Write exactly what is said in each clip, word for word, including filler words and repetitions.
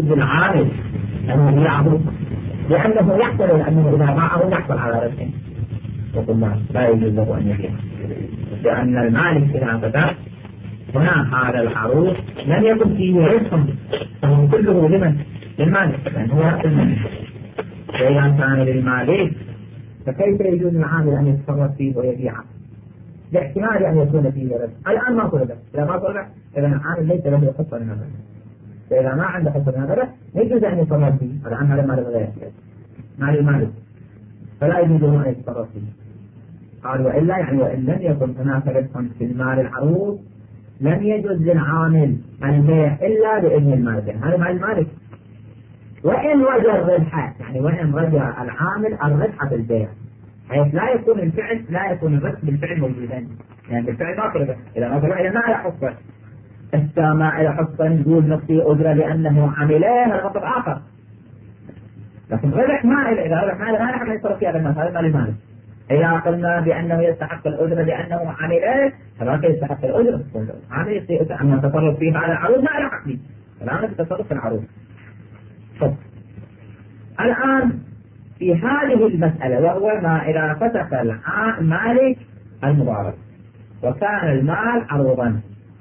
يجوز العامل أن يبيعه لأنه يحتمل أنه إذا باعه يحصل على ربح، وقلنا لا يجوز له أن يبيعه لأن المالك إذا فتح هنا هذا العروض لم يكن فيه ربح، فهو كله لمن؟ للمالك، لأن هو رأس المالك. فإذا كان للمالك فكيف يجوز العامل أن يتصرف فيه ويبيعه؟ باحتمال أن يكون فيه ربح. الآن ما طلب، إذا ما طلب إذا العامل ليس له حصة من هذا، فإذا ما عنده حصة من هذا يجوز أن يتصرف فيه. الآن هذا مال غير مال المالك فلا يجوز له أن يتصرف فيه. قال وإلا يعني وإن لم يكن هناك ربح في المال العروض لم يجوز للعامل البيع إلا بإذن المالك، هذا مال المالك. وإن وجد الربح يعني وإن رجع العامل الربح في البيع، حيث لا يكون الفعل لا يكون الربح بالفعل موجودا، يعني بالفعل ما طلب، إذا ما طلب إذا ما له حصة، إذا ما له حصة نقول نقصي أجرة لأنه عمله هذا مطلب آخر. لكن ربح ما إذا ربح ما لا يحق يتصرف في هذا المال، هذا مال المالك. إذا قلنا بأنه يستحق الأجرة لأنه عمله فلا يستحق الأجرة، عمل يستطيع أن يتصرف فيه على العروض ما له حق، الآن يتصرف في العروض. طب الآن في هذه المسألة وهو ما إذا فتح المالك المضارب وكان المال عروضا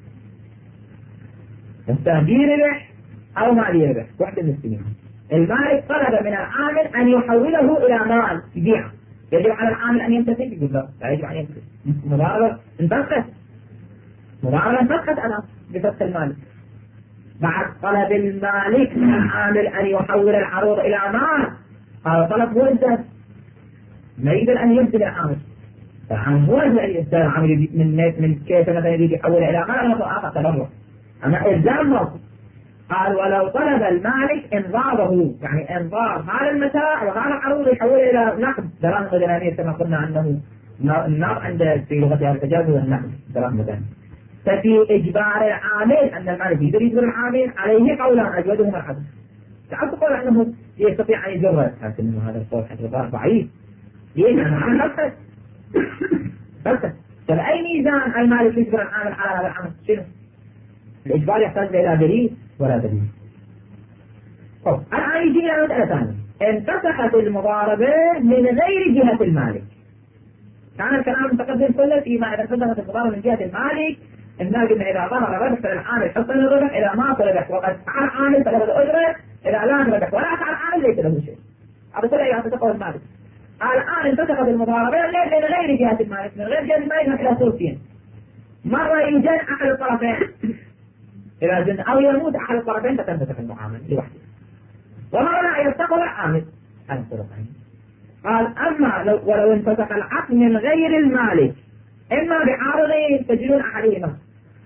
فيه ربح أو ما لي ربح واحدة من السنين، المالك طلب من العامل أن يحوله إلى مال يبيعه، يجب على العامل أن يمتثل؟ يقول لا لا يجب أن يمتثل، مضاربة انفسخت، مضاربة انفسخت أنا بفتح المالك بعد طلب المالك من العامل أن يحول العروض إلى مال. هذا طلب هو الزهد، ما يقدر أن يمثل العامل، العامل هو الزهد العامل من من كيف مثلا يريد يحوله إلى مال أو آخر تبرع، أما إلزام موقف. قال ولو طلب المالك انضابه يعني انضاب هذا المتاع وهذا العروض يحوله إلى نقد دراهم مدنانية كما قلنا عنه النار عند في لغة الحجاز والنقد دراهم مدنانية. ففي إجبار العامل أن المالك يقدر يجبر العامل عليه قولا أجودهما العدل. تعال تقول أنه يستطيع أن يجرد، لكن هذا القول حتى ضعيف. ليش؟ أنا بس بس فبأي ميزان المالك يجبر العامل على هذا العمل؟ شنو؟ الإجبار يحتاج إلى دليل ولا دليل. طب الآن يجينا مسألة ثانية، انفسخت المضاربة من غير جهة المالك. كان الكلام متقدم كله فيما إذا انفسخت المضاربة من جهة المالك، الناس إن إذا ظهر ربح فالعامل حصل الربح، إذا ما ربح وقد فعل عامل فله الأجرة، إذا لا ربح ولا فعل عامل ليس له شيء. هذا كله ينفسخه المالك. الآن انفسخت المضاربة من غير جهة المالك، من غير جهة المالك إلى صورتين. مرة يجن أحد الطرفين إذا جن أو يموت أحد الطرفين فتنفسخ المعاملة لوحده، ومرة لا يستقر العامل عن الطرفين. قال أما لو ولو انفسخ العقد من غير المالك إما بعارضين تجنون أحدهما،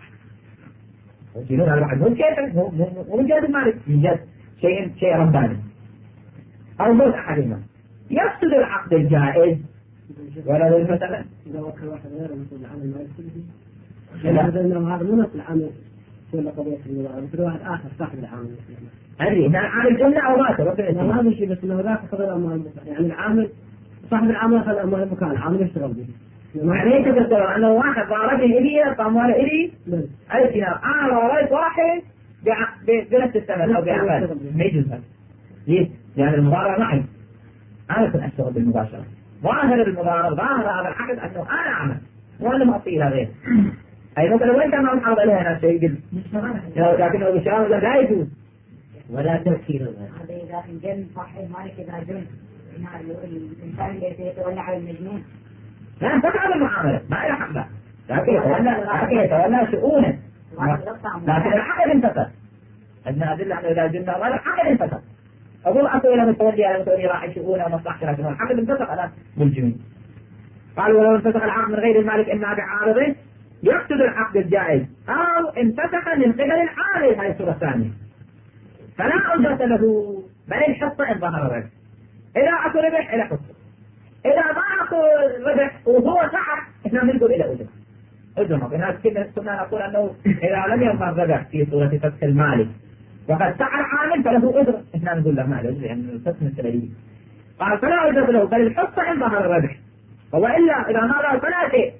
تجنون على واحد مو كيف مو مو من جهة المالك، من جهة شيء شيء رباني، أو موت أحدهما يفسد العقد الجائز. ولو مثلا إذا وكل واحد غير مسؤول عن المال كله، إذا إنه هذا مو نفس العامل ولا قضية المضاربة، كل واحد آخر صاحب العامل. أدري إن العامل جنة أو مات ربنا ما هذا الشيء، بس إنه ذاك خذ الأموال يعني العامل صاحب العامل أخذ الأموال المكان العامل يشتغل به. يعني إيش تقدر أنه واحد ضاربني إلي فأمواله إلي أي سنة أنا ضاربت واحد بنفس الثمن أو بعمل ما يجوز هذا. ليش؟ لأن المضاربة معي أنا كنت أشتغل بالمباشرة، ظاهر المضاربة ظاهر هذا العقد أنه أنا أعمل وأنا ما أعطيه إلى غيره. أي مثلا وين كان ما نحافظ عليها نفس الشيء يقول لكنه بشارة لا يجوز ولا تفكير. هذا إذا إنجن صاحب مالك إذا جن الإنسان اللي يتولى على المجنون لا تفعل المعاملة ما إلى حق، لكن يتولى لكن يتولى شؤونه، لكن الحق انتقل أن أدل أنه إذا جن ولا الحق انتقل أقول أصل إلى متولي على متولي راعي شؤونه ومصلحته، لكن الحق انتقل على بالجنون. قالوا ولو انفسخ العقد من غير المالك إما بعارضه يفسد العقد الجائز أو انفسخ من قبل العامل، هذه الصورة الثانية فلا أجرة له بل الحصة إن ظهر الربح. إذا أكو ربح إلى حصة، إذا ما أكو ربح وهو صعب إحنا نقول إلى أجرة. أجرة هنا كنا نقول أنه إذا لم يظهر ربح في صورة فتح المالك وقد سعى العامل فله أجرة، إحنا نقول له ما له أجرة يعني الفتح السببية. قال فلا أجرة له بل الحصة إن ظهر الربح، وإلا إذا ما ظهر فلا شيء.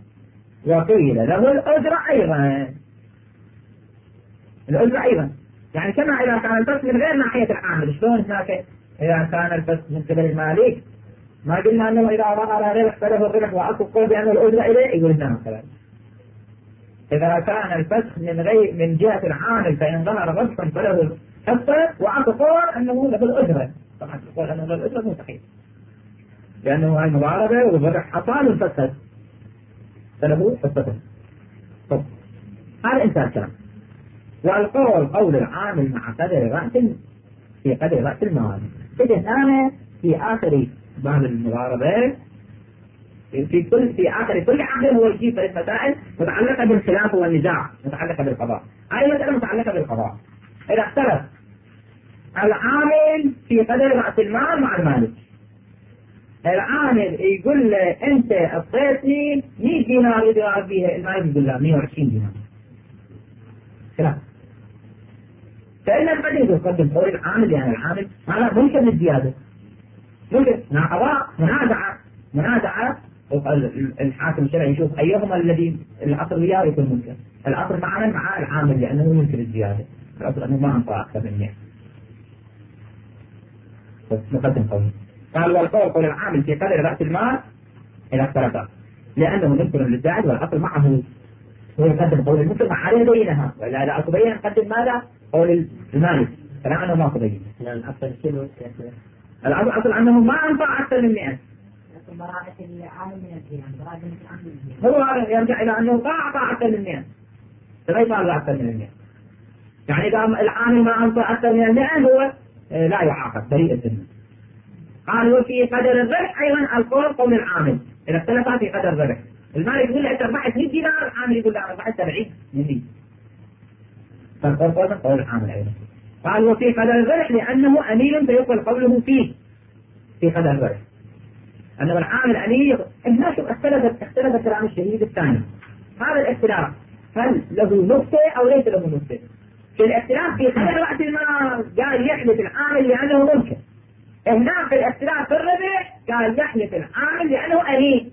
وقيل له الأجرة أيضا، الأجرة أيضا يعني كما إذا كان الفسخ من غير ناحية العامل، شلون هناك إذا كان الفسخ من قبل المالك ما قلنا أنه إذا ظهر ربح فله الربح وأكو قول بأنه الأجرة إليه، يقول لنا مثلا إذا كان الفسخ من غير من جهة العامل فإن ظهر ربح فله الحصة وأكو قول أنه له الأجرة. طبعا يقول أنه له الأجرة مو صحيح، لأنه هاي مضاربة والربح حصل والفسخ فله حصته. طب هذا إنسان كلام. والقول قول العامل مع قدر رأس في قدر رأس المال. إذا هنا في آخر باب المضاربة في كل في آخر كل عقد هو يجيب المسائل متعلقة بالخلاف والنزاع متعلقة بالقضاء. هذه مسألة متعلقة بالقضاء. إذا اختلف العامل في قدر رأس المال مع المالك، العامل يقول له أنت أعطيتني مئة دينار يضرب بها، المالك يقول له مئة وعشرين دينار. خلاف. فإن القدر يقدم قول العامل يعني العامل هذا ممكن الزيادة، ممكن مع قضاء منازعة منازعة الحاكم الشرعي يشوف أيهما الذي الأصل وياه يكون ممكن. الأصل معنا مع العامل لأنه ممكن الزيادة، الأصل أنه ما أنطى أكثر من مئة. بس نقدم قوله. قال والقول قول العامل في قدر رأس المال إلى اختلفا لأنه ممكن للزائد والأصل معه هو يقدم قول الممكن مع عليه بينها، ولا إذا أتبين نقدم ماذا؟ قول المالك كلام أنه ما تبين. لأن الأصل شنو؟ الأصل أصل أنه ما أنفع أكثر من مئة. براءة العامل من الزيان، براءة العامل من الزيان. هو هذا يرجع إلى أنه ما أعطى أكثر من مئة. فلا يطالع أكثر من المئة. يعني إذا العامل ما أنفع أكثر من المئة هو لا يعاقب بريء الذمة. قال وفي قدر الربح أيضا القول قول العامل إذا اختلف في قدر الربح. المالك يقول له أنت ربحت مئة دينار، العامل يقول له أنا ربحت سبعين من مئة. فالقول قول العامل أيضا. قال وفي قدر الربح لأنه أمين فيقبل قوله فيه في قدر الربح. أنه العامل أمين. هنا شوف اختلفت اختلف كلام الشهيد الثاني. هذا الاختلاف هل له نقطة أو ليس له نقطة؟ في الاختلاف في قدر رأس المال قال يحلف العامل لأنه ممكن. هنا في الاختلاف في الربح قال يحلف العامل لأنه أمين.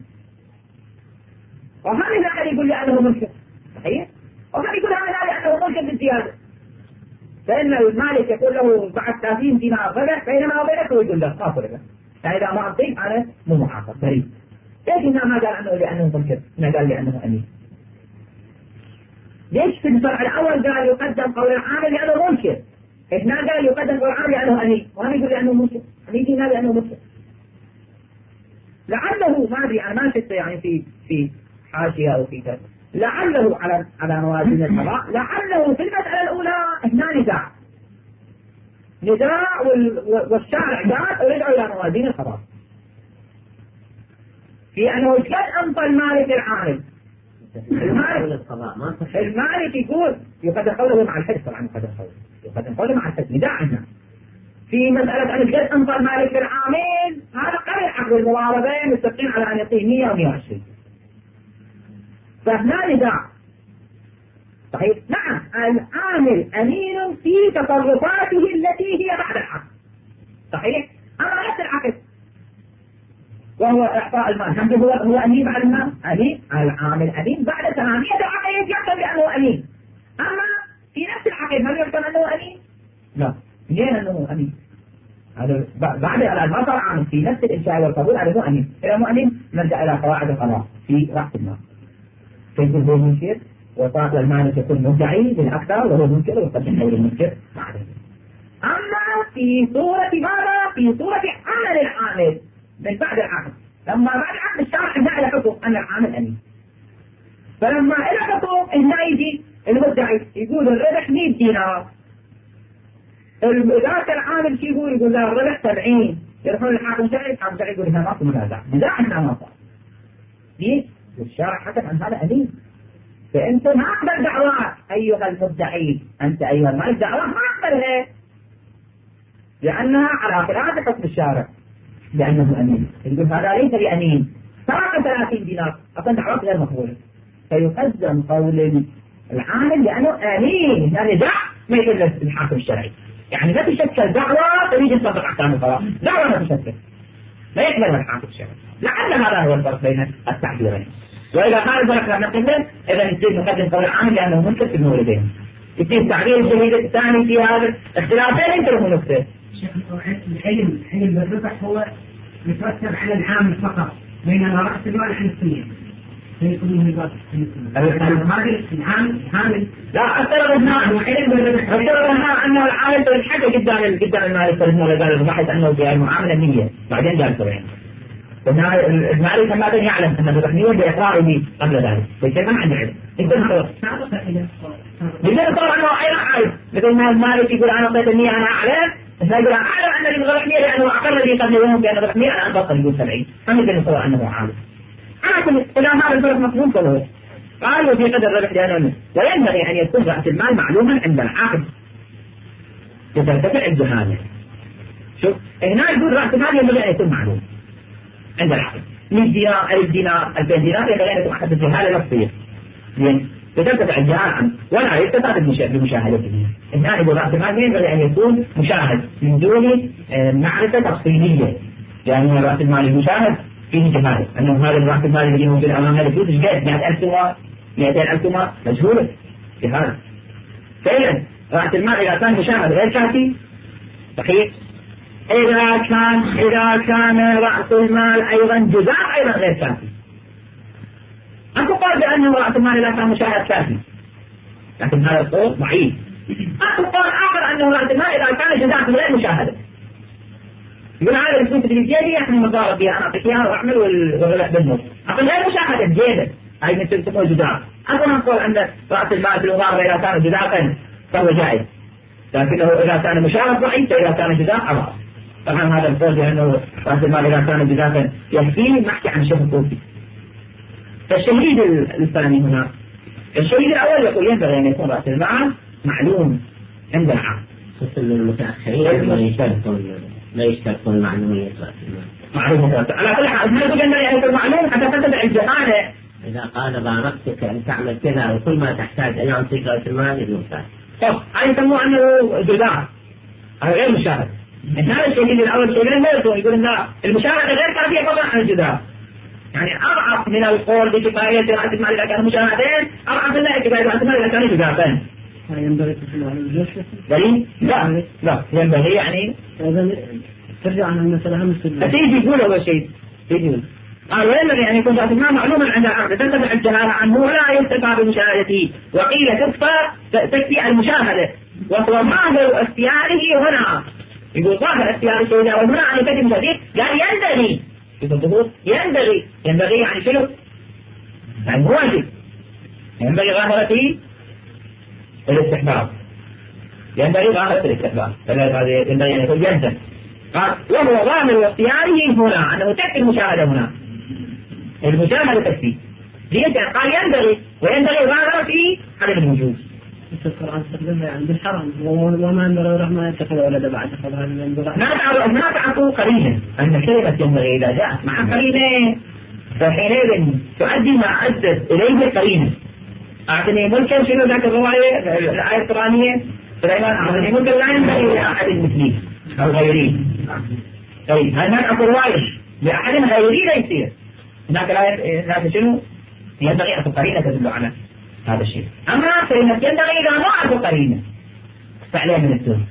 وهذا لا يقول لأنه ممكن صحيح؟ وهذا يقول هذا لأنه ممكن بالزيادة. فإن المالك يقول له بعد ثلاثين دينار ربح بينما وبينك ويقول له خاف ربح. يعني إذا ما أعطيك أنا مو محاصر بريء. ليش هنا ما قال عنه لأنه ممكن؟ هنا قال لأنه أمين. ليش في الفرع الأول قال يقدم قول العامل لأنه ممكن؟ هنا قال يقدم قول العامل لأنه أمين، وهنا يقول لأنه ممكن. أمين هنا لأنه ممكن. لعله ما أدري أنا ما شفت يعني في في حاشية أو في كذا. لعله على على موازين القضاء، لعله في المسألة الأولى هنا نزاع. نزاع والشارع قال ورجعوا إلى موازين القضاء. في أنه قد أنطى المالك العامل. المالك المالك يقول يقدم قوله مع الحج، طبعا يقدم قوله يقدم قوله مع الحج. نزاع عندنا في مسألة أن قد أنطى المالك العامل، هذا قبل عقد المضاربة متفقين على أن يعطيه مئة و مئة وعشرين. فهنا نزاع صحيح. نعم العامل أمين في تصرفاته التي هي بعد العقد صحيح. أما نفس العقد وهو إعطاء المال هم هو هو أمين بعد المال. أمين العامل أمين بعد ثمانية عقد يحسب بأنه أمين. أما في نفس العقد هل يحسب أنه أمين؟ لا. ليه أنه أمين؟ هذا بعد ما صار عامل في نفس الإنشاء والقبول على أنه أمين. إذا مو أمين نرجع إلى قواعد القضاء في رأس المال. كيف هو منكر وصار المالك يكون مدعي بالأكثر وهو منكر ويقدم قول المنكر مع ذلك. أما في صورة ماذا؟ في صورة عمل العامل من بعد العقد. لما بعد العقد الشرع جاء إلى حكم أن العامل أمين. فلما إلى حكم هنا يجي المدعي يقول الربح مئة دينار. ذاك العامل شو يقول؟ يقول لا الربح سبعين. يروحون الحاكم الشرعي، الحاكم الشرعي يقول هنا ما في منازع، نزاع هنا ما صار. ليش؟ الشرع حكم عن هذا أمين. فأنت ما أقبل دعوات أيها المدعي، أنت أيها المالك دعوات ما أقبلها لأنها على خلاف حكم الشارع لأنه أمين. يقول هذا ليس بأمين، سرق ثلاثين دينار، أصلا دعوات غير مقبولة. فيقدم قول العامل لأنه أمين. يعني دع ما يقول الحاكم الشرعي، يعني لا تشكل دعوة تريد أن تطبق أحكام القضاء، دعوة لا تشكل لا يقبلها الحاكم الشرعي. لعل هذا هو الفرق بين التعبيرين. وإذا كان الفرق لم نقبل إذا نصير نقدم قول العامل لأنه منكر في الموردين. يصير تعبير الشهيد الثاني في هذا اختلافين ينتبهوا نقطة. العلم علم الربح هو يترتب على العامل فقط بينما رأس المال عن السنين. لا افترض انها افترض انها انه العامل بالحاجه قدام قدام المالك فهمه قال البحث انه المعامله نيه بعدين قال سبعين. قلنا المالك ما كان يعلم ان الربح نيه باقراره قبل ذلك فكيف ما عنده علم يقدر يقدر طبعا انه ايضا عارف مثل ما المالك يقول انا اعطيت النيه انا اعلم يقول اعلم ان الربح نيه لانه اقر لي قبل يوم بان الربح نيه انا انبطل يقول سبعين ما يقدر يتصور انه عالم. على كل إلى هذا الفرق مفهوم كله. قال وفي قدر الربح لأنه وينبغي أن يكون رأس المال معلوما عند العقد لترتفع الجهالة. شوف هنا يقول رأس المال ينبغي أن يكون معلوم عند العقد مئة دينار ألف دينار ألفين دينار ينبغي أن يكون حتى الجهالة نفسية. زين لترتفع الجهالة ولا يستفاد بمشاهدته. هنا يقول رأس المال ينبغي أن يكون مشاهد من دون معرفة تفصيلية يعني رأس المال المشاهد فيه جهالة أنه هذا الرأس المال الذي موجود أمام هذا الفلوس إيش قد مئة ألف دولار مئتين ألف دولار مجهولة جهالة. فإذا رأس المال إذا كان مشاهد غير كافي صحيح. إذا كان إذا كان رأس المال أيضا جزاء أيضا غير كافي. أكو قول بأنه رأس المال إذا كان مشاهد كافي لكن هذا القول ضعيف. أكو قول آخر أنه رأس المال إذا كان جزاء غير مشاهدة يقول هذا الفلوس اللي بجيبي احنا مضارب فيها انا اعطيك اياها واعمل والغلاء بالنص. اقول غير مشاهده جيبه هاي مثل تسمى جدار. اقول نقول ان راس المال في المضاربه اذا كان جدارا فهو جائز لكنه اذا كان مشاهد ضعيف فاذا كان جدار حرام. طبعا هذا القول بانه راس المال اذا كان جدارا يكفي نحكي عن شيء حقوقي. فالشهيد الثاني هنا الشهيد الاول يقول ينبغي ان يكون راس المال معلوم عند العقد. خصوصا المتاخرين ما يشترطون لا يشترطون معلومية رأس المال. معلومة على كل حال ما يقول أنه يعني المعلوم حتى تتبع الجهالة. إذا قال باركتك أن تعمل كذا وكل ما تحتاج أن يعطيك رأس المال الممتاز. طب هاي يسموه أنه جزاء هذا غير مشاهد. هذا الشيء الأول الشيء ما يقول يقول لا المشاهدة غير كافية فضلا عن الجزاء. يعني أضعف من القول بكفاية رأس المال إذا كان مشاهدين أضعف من كفاية رأس المال إذا كان جزاءين. ينبغي تسمع على الجيش دليل؟ لا لا ينبغي يعني ترجع عن المسألة هم السلم. تيجي يقول أول شيء تيجي يقول قال وينبغي أن يكون رأس المال معلوما عند العقد تنتفع الجهالة عنه ولا ينتفع بمشاهدته وقيل تكفى تكفي المشاهدة وهو ظاهر اختياره هنا. يقول ظاهر اختيار الشهيد وهنا أن يكفي مشاهدته قال ينبغي يقول ينبغي ينبغي يعني شنو؟ يعني واجب ينبغي ظاهرته الاستحباب ينبغي ظاهرة الاستحباب ينبغي أن يكون يلزم. قال وهو ظاهر اختياره هنا أنه تكفي المشاهدة هنا المشاهدة تكفي ليس قال ينبغي وينبغي ظاهرة في عدم الوجود. القرآن استخدمها يعني بالحرم وما ينبغي الرحمن يتخذ ولدا بعد ما تعرف ما تعرفوا قرينة أن كلمة ينبغي إذا جاءت مع قرينة فحينئذ تؤدي ما أدت إليه قرينة. أعطني ملكا شنو ذاك الرواية الآية القرآنية سليمان أعطني ملكا لا ينبغي لأحد مثلي أو غيري. طيب هناك أكو رواية لأحد غيري لا يصير هناك الآية هناك شنو ينبغي أكو قرينة تدل على هذا الشيء. أما كلمة ينبغي إذا ما أكو قرينة فعليها من التهم.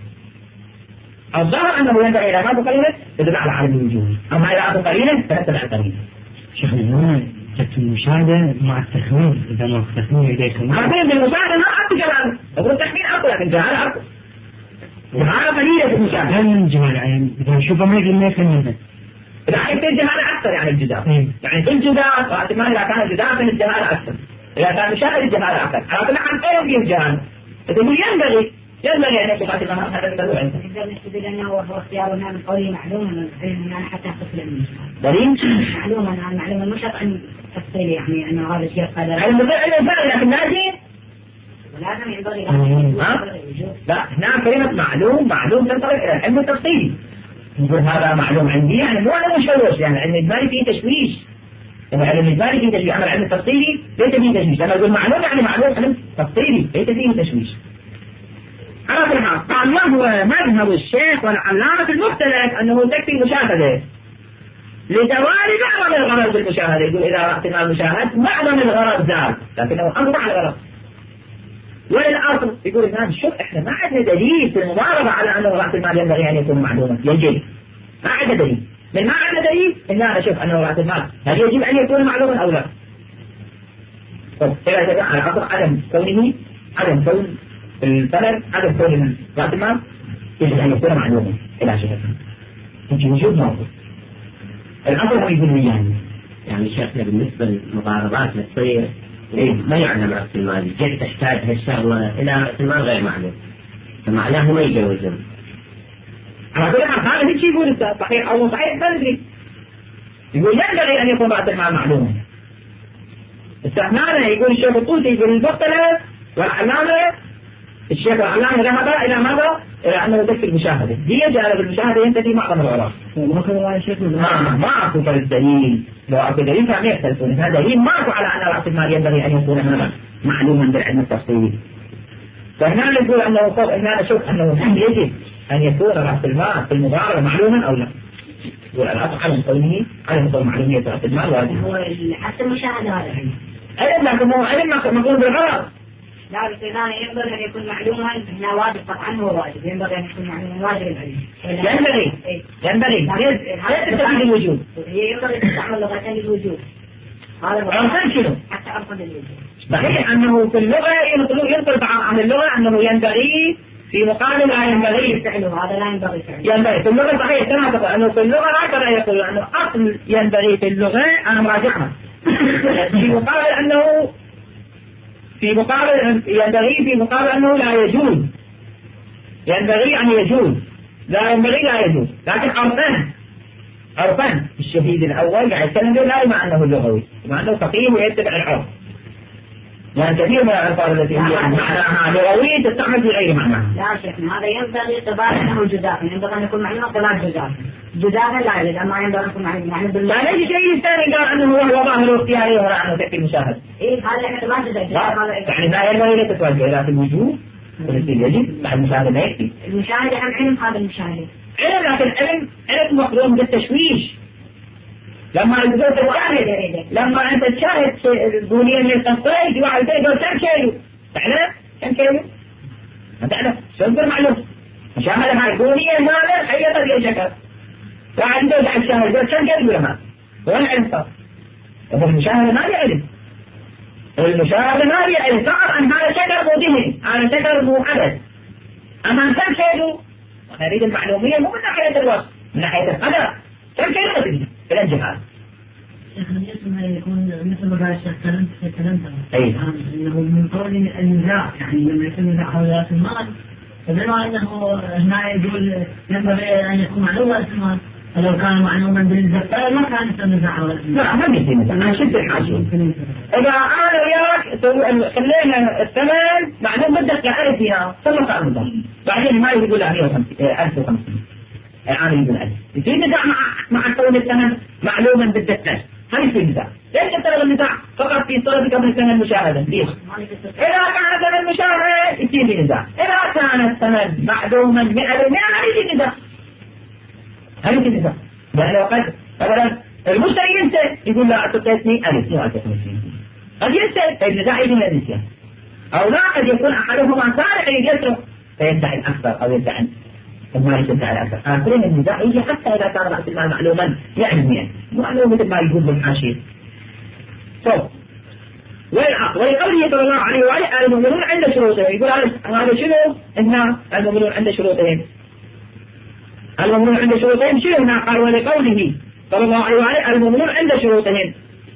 الظاهر أنه ينبغي إذا ما أكو قرينة تدل على عدم الوجود أما إذا أكو قرينة فتتبع القرينة. شيخ الإمام تكفي المشاهدة مع التخمين إذا ما التخمين إليكم. عارفين بالمشاهدة ما أكو جهال أقول التخمين أكو لكن جهال أكو. جهالة قليلة في المشاهدة. لا من جهال يعني إذا نشوفه ما يقدر ما يفهمه. إذا حيث الجهالة أكثر يعني الجدار. يعني في الجدار واحتمال إذا كان الجدار في الجهالة أكثر. إذا كان مشاهد الجهالة أكثر. على كل حال أين فيه الجهال؟ إذا ينبغي ينبغي أن يكون فاتحة ما هذا الدلوع. نقدر نستدل أنه هو اختيارنا من قوله معلوما علمنا حتى تصل من دليل؟ معلوما عن معلوما مش عن تفصيل يعني أنه هذا الشيء قدر. علم بالعلم فعلا لكن لازم. ولازم ينبغي ها؟ لا هنا كلمة معلوم معلوم تنطلق إلى العلم التفصيلي. نقول هذا معلوم عندي يعني مو أنا مشوش يعني العلم الإجمالي فيه تشويش. العلم الإجمالي فيه تشويش أما العلم التفصيلي ليس فيه تشويش. أنا أقول معلوم يعني معلوم علم تفصيلي ليس فيه تشويش. على كل حال قال وهو مذهب الشيخ والعلامة المختلف أنه تكفي مشاهدة لزوال معظم الغرض بالمشاهدة. يقول إذا رأت المشاهد معظم الغرض زال لكنه أنواع الغرض وللأصل يقول الناس شوف احنا ما عندنا دليل في المضاربة على أنه رأس المال ينبغي أن يكون معلوما يجب ما عندنا دليل من ما عندنا دليل إن أنا أشوف أنه رأس المال هل يجب أن يكون معلوما أو لا؟ طب إذا تبع على أصل عدم كونه عدم كون البلد عدم كون رأس المال يجب أن يكون معلوما إلى شيء يجب وجود موجود الأصل هو يقول يعني يعني شيخنا بالنسبة للمضاربات اللي تصير إيه ما يعلم رأس المال جد تحتاج هالشغلة إلى رأس المال غير معلوم فمعناه ما يجوزون على كل حال هذا الشيء يقول صحيح أو صحيح ما ندري يقول ينبغي أن يكون رأس المال معلوما استثنانا يقول الشيخ الطوسي يقول المختلف والعلامة الشيخ العلامة ذهب إلى ماذا؟ إلى أنه تكفي المشاهدة هي جانب المشاهدة ينتفي معظم العراق ما كان رأي الشيخ ما ما أكو الدليل لو أكو دليل فهم يختلفون هذا دليل ما أكو على أن رأس المال ينبغي أن يكون هذا معلوما بالعلم التفصيلي فهنا نقول أنه طب هنا نشوف أنه يجب أن يكون رأس المال في المضاربة معلوما أو لا يقول الأصل على كونه على مستوى معلومية رأس المال واجب هو حتى المشاهدة هذا أيضا لكن هو علم مقول بالغرض لا بس هنا ينبغي أن يكون معلوما هنا واجب قطعا هو واجب ينبغي أن يكون معلوما واجب العلم ينبغي ينبغي لا تستفيد الوجود هي ينبغي تستعمل لغتين الوجود هذا أرسل شنو؟ حتى أرسل الوجود صحيح أنه في اللغة ينقل ينقل عن اللغة أنه ينبغي في مقابل لا ينبغي فعله هذا لا ينبغي فعله ينبغي في اللغة صحيح كما تقول أنه في اللغة هكذا يقول أنه أصل ينبغي في اللغة أنا مراجعها في مقابل أنه في مقابل ينبغي في مقابل أنه لا يجوز ينبغي أن يجوز لا ينبغي لا يجوز لكن عرفان عرفان الشهيد الأول قاعد يتكلم لا مع أنه اللغوي مع أنه فقيه ويتبع العرف لأن كثير من الألفاظ التي هي معناها لغوية تستعمل في غير معناها. لا شيخنا هذا ينبغي اعتبار أنه جزاء ينبغي أن يكون معلومة اعتبار جزاء جزاء لا يوجد أما ينبغي أن يكون معلومة يعني بال يعني أي شيء ثاني قال أنه هو ظاهر اختياري ولا أنه تكفي المشاهد. إيه هذا اعتبار جزاء يعني لا ينبغي لا تتوجه إلى في الوجوب والتي يجب بعد المشاهدة لا يكفي. المشاهدة هم علم هذا المشاهدة. علم لكن علم علم مخلوق بالتشويش. لما تقول تشاهد لما أنت تشاهد البنية من التصوير واحد يقول كم كيلو تعرف كم كيلو ما تعرف شو يصير معلوم مشاهدة مع البنية هذا حقيقة في شكل واحد يقول على الشاهد يقول كم كيلو ما وين علم صار هو المشاهدة ما هي علم المشاهدة ما هي علم تعرف أن هذا شجر مو ذهن هذا شجر مو عدد أما كم كيلو نريد المعلومية مو من ناحية الوصف من ناحية القدر كم كيلو تدري في الجهاز شيخنا يسمى يكون مثل ما قال الشيخ كلمت في كلمته أي انه من قول النزاع يعني لما يكون نزاع حول راس المال فبما انه هنا يقول ينبغي ان يكون معلوم راس المال فلو كان معلوما بالنسبه ما كان يصير نزاع حول راس المال. لا ما بيصير نزاع شد الحاشيه. اذا انا وياك خلينا الثمن معلوم بدك ألف دينار ثم قال بعدين ما يقول له ألف وخمسين الآن يقول ألف يصير نزاع مع مع كون الثمن معلوما بالدقة هل يصير نزاع؟ ليش تطلب النزاع فقط في طلب قبل الثمن المشاهدة؟ ليش؟ إذا كان ثمن المشاهدة يصير لي نزاع، إذا كان الثمن معلوما مئة بالمئة هل يصير نزاع؟ هل يصير نزاع؟ يعني لو قد مثلا المشتري ينسى يقول لا أعطيتني ألف مو أعطيتني قد ينسى النزاع يجي من النسيان أو لا قد يكون أحدهما صالح يجسره فيدعي الأكثر أو يدعي ما يشد على أكثر آخرين النزاع يجي حتى إذا كان رأس المال معلوما يعني معلوم مثل ما يقول بالحاشية طب ولقوله صلى الله عليه وآله المؤمنون عند شروطهم يقول هذا شنو إن المؤمنون عند شروطهم المؤمنون عند شروطهم شنو هنا قال ولقوله صلى الله عليه وآله المؤمنون عند شروطهم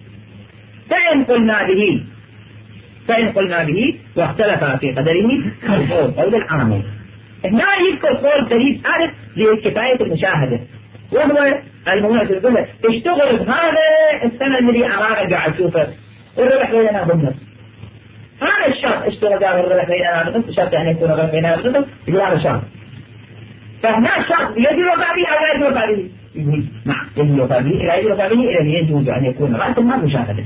فإن قلنا به فإن قلنا به واختلف في قدره القول قول العامل هنا يذكر قول دليل ثالث لكفاية المشاهدة وهو المؤمنون يقول اشتغل بهذا السنة الذي أمامك قاعد تشوفه والربح بيننا بالنص هذا الشرط اشتغل قال الربح بيننا بالنص شرط يعني يكون الربح بيننا بالنص يقول هذا شرط فهنا الشرط يجب وفاء به أو لا يجب وفاء به يقول نعم يجب وفاء به لا يجب وفاء به إذا يجوز أن يكون رأس المال مشاهدة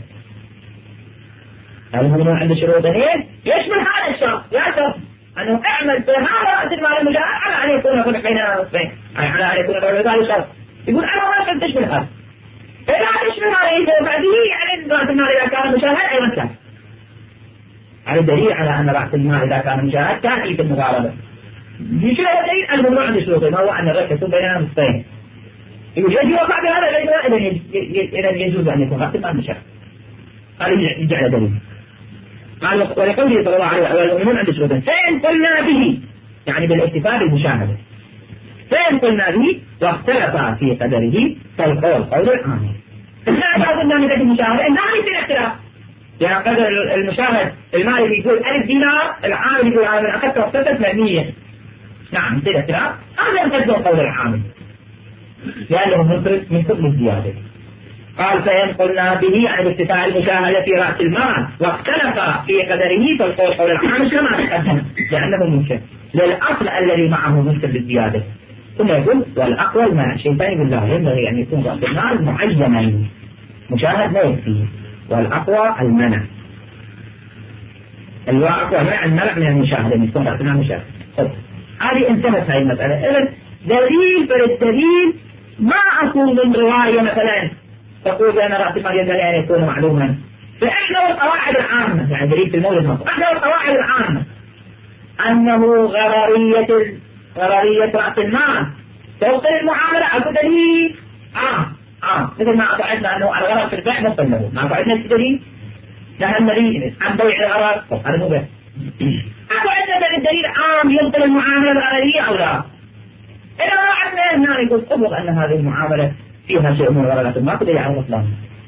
المؤمنون عند شروطين يشمل هذا الشرط لا شرط أنه أعمل في هذا رأس المال المشاهدة على أن يكون الربح بيننا نصفين على أن يكون الربح هذا شرط يقول أنا ما أقدر تشمل هذا إذا تشمل هذا يجب وفاء به يعني رأس المال إذا كان مشاهد أيضا كان هذا دليل على أن رأس المال إذا كان مشاهد تأتي في المضاربة. شنو هو الدليل؟ الممنوع عند شروطه، ما هو أن الربح يكون بيننا نصفين. يقول يجب وقع بهذا إذا يجوز أن يكون رأس المال مشاهد. قال يجعل دليل. قال ولقوله صلى الله عليه وسلم والمؤمنون عند شروطه فإن قلنا به يعني بالاكتفاء بالمشاهدة، فإن قلنا به واختلف في قدره فالقول قول العامل. إحنا قلنا من ذلك المشاهدة إنه ما يصير اختلاف، يعني قدر المشاهد المالك يقول ألف دينار، العامل يقول أنا من أخذت وقتت ثمانية. نعم يصير اختلاف، هذا يقدر قول العامل لأنه منفرد من كل الزيادة. قال فإن قلنا به عن الاكتفاء المشاهدة في رأس المال واختلف في قدره فالقول قول العامل كما تقدم لأنه ممكن للأصل الذي معه ممكن بالزيادة. ثم يقول والأقوى المنع، شيئين بالله ينبغي أن يكون رأس المال معينا مشاهد لا يكفيه، والأقوى المنع. الأقوى المنع المنع من المشاهدة أن يكون رأس المال مشاهد. هذه انتهت هذه المسألة. إذن دليل فللدليل ما أكون من رواية مثلا تقول بأن رأس المال ينبغي أن يكون معلوما، فإحنا القواعد العامة يعني دليل في المولد مصر إحنا القواعد العامة أنه غررية غررية رأس المال توصل المعاملة أكو دليل عام عام مثل ما أقعدنا أنه الغرر في البيع مصل له، ما أقعدنا في دليل نهى النبي عن بيع الغرر هذا مو بيع. أقعدنا بالدليل عام يبطل المعاملة الغررية أو لا. إذا ما عندنا هنا يقول أبغض أن هذه المعاملة فيها شيء من غررات ما دليل على الإسلام.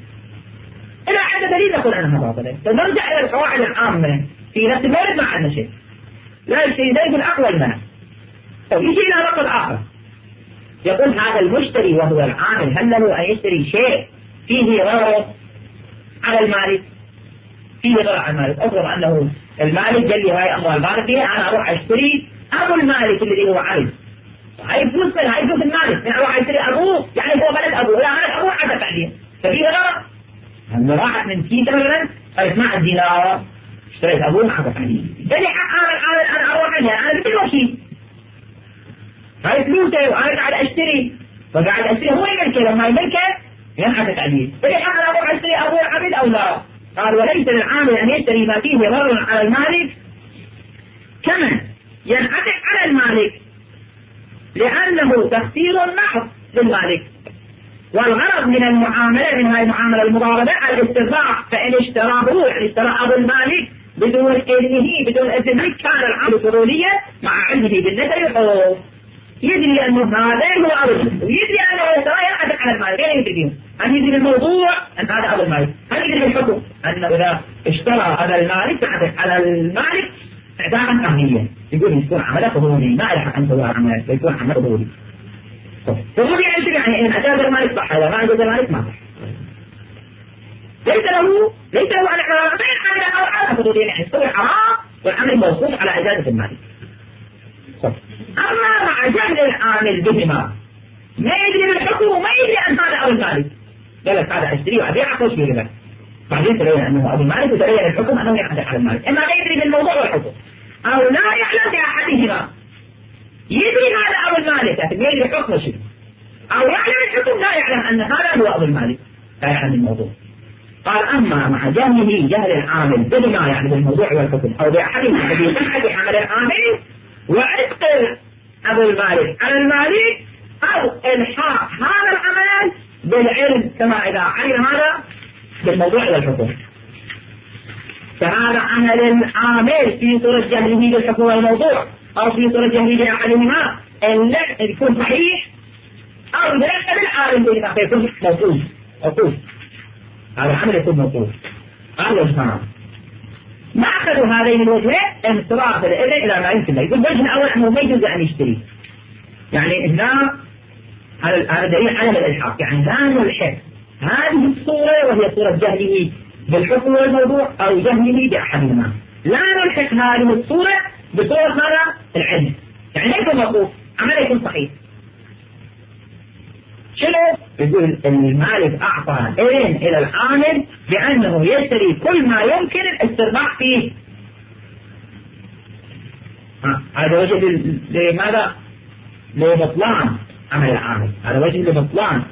إذا عندنا دليل نقول أنها باطلة، فنرجع إلى القواعد العامة في نفس المورد ما عندنا شيء. لا يشتري ذلك الأقوى المنع. طيب يجي إلى نقد آخر يقول هذا المشتري وهو العامل هل له أن يشتري شيء فيه غرر على المالك؟ فيه غرر على المالك. أفرض أنه المالك قال لي هاي أموال مالكية أنا أروح أشتري أبو المالك الذي هو عبد، هاي فلوس من هاي فلوس المالك أنا أروح أشتري أبوه يعني هو بلد أبوه لا أنا أبوه عدد عليه ففيه غرر. أنا راحت من كيسة مثلا قالت ما عندي دينار اشتريت أبوه عدد عليه قال لي أنا أنا أروح عنها أنا بدي وكيل هاي فلوسه وأنا قاعد أشتري فقاعد أشتري هو يملكه لما يملكه ينعكس عليه. فلي أنا أروح أشتري أبوه عبد أو لا؟ قال وليس للعامل أن يشتري ما فيه ضرر على المالك كما ينعكس على المالك لأنه تخسير محض للمالك. والغرض من المعاملة من هذه المعاملة المضاربة الاسترضاع، فإن اشتراه يعني اشترى أبو المالك بدون إذنه بدون إذنه كان العامل فضوليا مع علمه بالنسبة أو يدري أنه هذا هو أبو المالك ويدري أنه اشترى ينعكس على المالك. غير يدري أن يدري الموضوع أن هذا أبو المالك. هل يدري الحكم أنه إذا اشترى هذا المالك ينعكس على المالك اعتاقا أهليا يقول يكون عمله فضولي ما يلحق أن هو عمله يكون عمله فضولي. فضولي يعني إن أجاز المالك صح إذا ما أجاز المالك ما صح. ليس له ليس له أن غير عمل أو عمل فضولي يعني يستوي حرام والعمل موصوف على إجازة المالك. أما مع جهل العامل بهما ما يدري بالحكم وما يدري أن هذا أبو المالك قال لك هذا أشتري وأبيع أخوش بيه لك بعدين تبين أنه أبو المالك وتبين الحكم أنه يعتق على المالك. إما لا يدري بالموضوع والحكم أو لا يعلم بأحدهما يدري هذا أبو المالك لكن ما يدري حكم شيء أو يعلم الحكم لا يعلم أن هذا هو أبو المالك لا يعلم الموضوع. قال أما مع جهله جهل العامل بما يعني بالموضوع والحكم أو بأحدهما الذي صحة عمل العامل وعتق أبو المالك على المالك أو إلحاق هذا العمل بالعلم كما إذا علم هذا بالموضوع والحكم. فهذا عمل العامل في صورة جهله بالحكم والموضوع أو في صورة جهله بأحدهما إن يكون صحيح أو يركب العالم بهما فيكون موقوف موقوف هذا العمل يكون موقوف. قال الإسلام ما أخذوا هذين الوجهين انصراف الإذن إلى ما يمكن له. يقول الوجه الأول أنه ما يجوز أن يشتري يعني هنا هذا دليل على الإلحاق يعني لا نلحق هذه الصورة وهي صورة جهله بالحكم والموضوع أو جهله بأحدهما لا نلحق هذه الصورة بصورة ماذا؟ العلم يعني لا يكون موقوف عمل يكون صحيح. شنو؟ يقول المالك أعطى إذن إلى العامل بأنه يشتري كل ما يمكن الاسترباح فيه. هذا وجه لماذا؟ لبطلان عمل العامل. هذا وجه لبطلان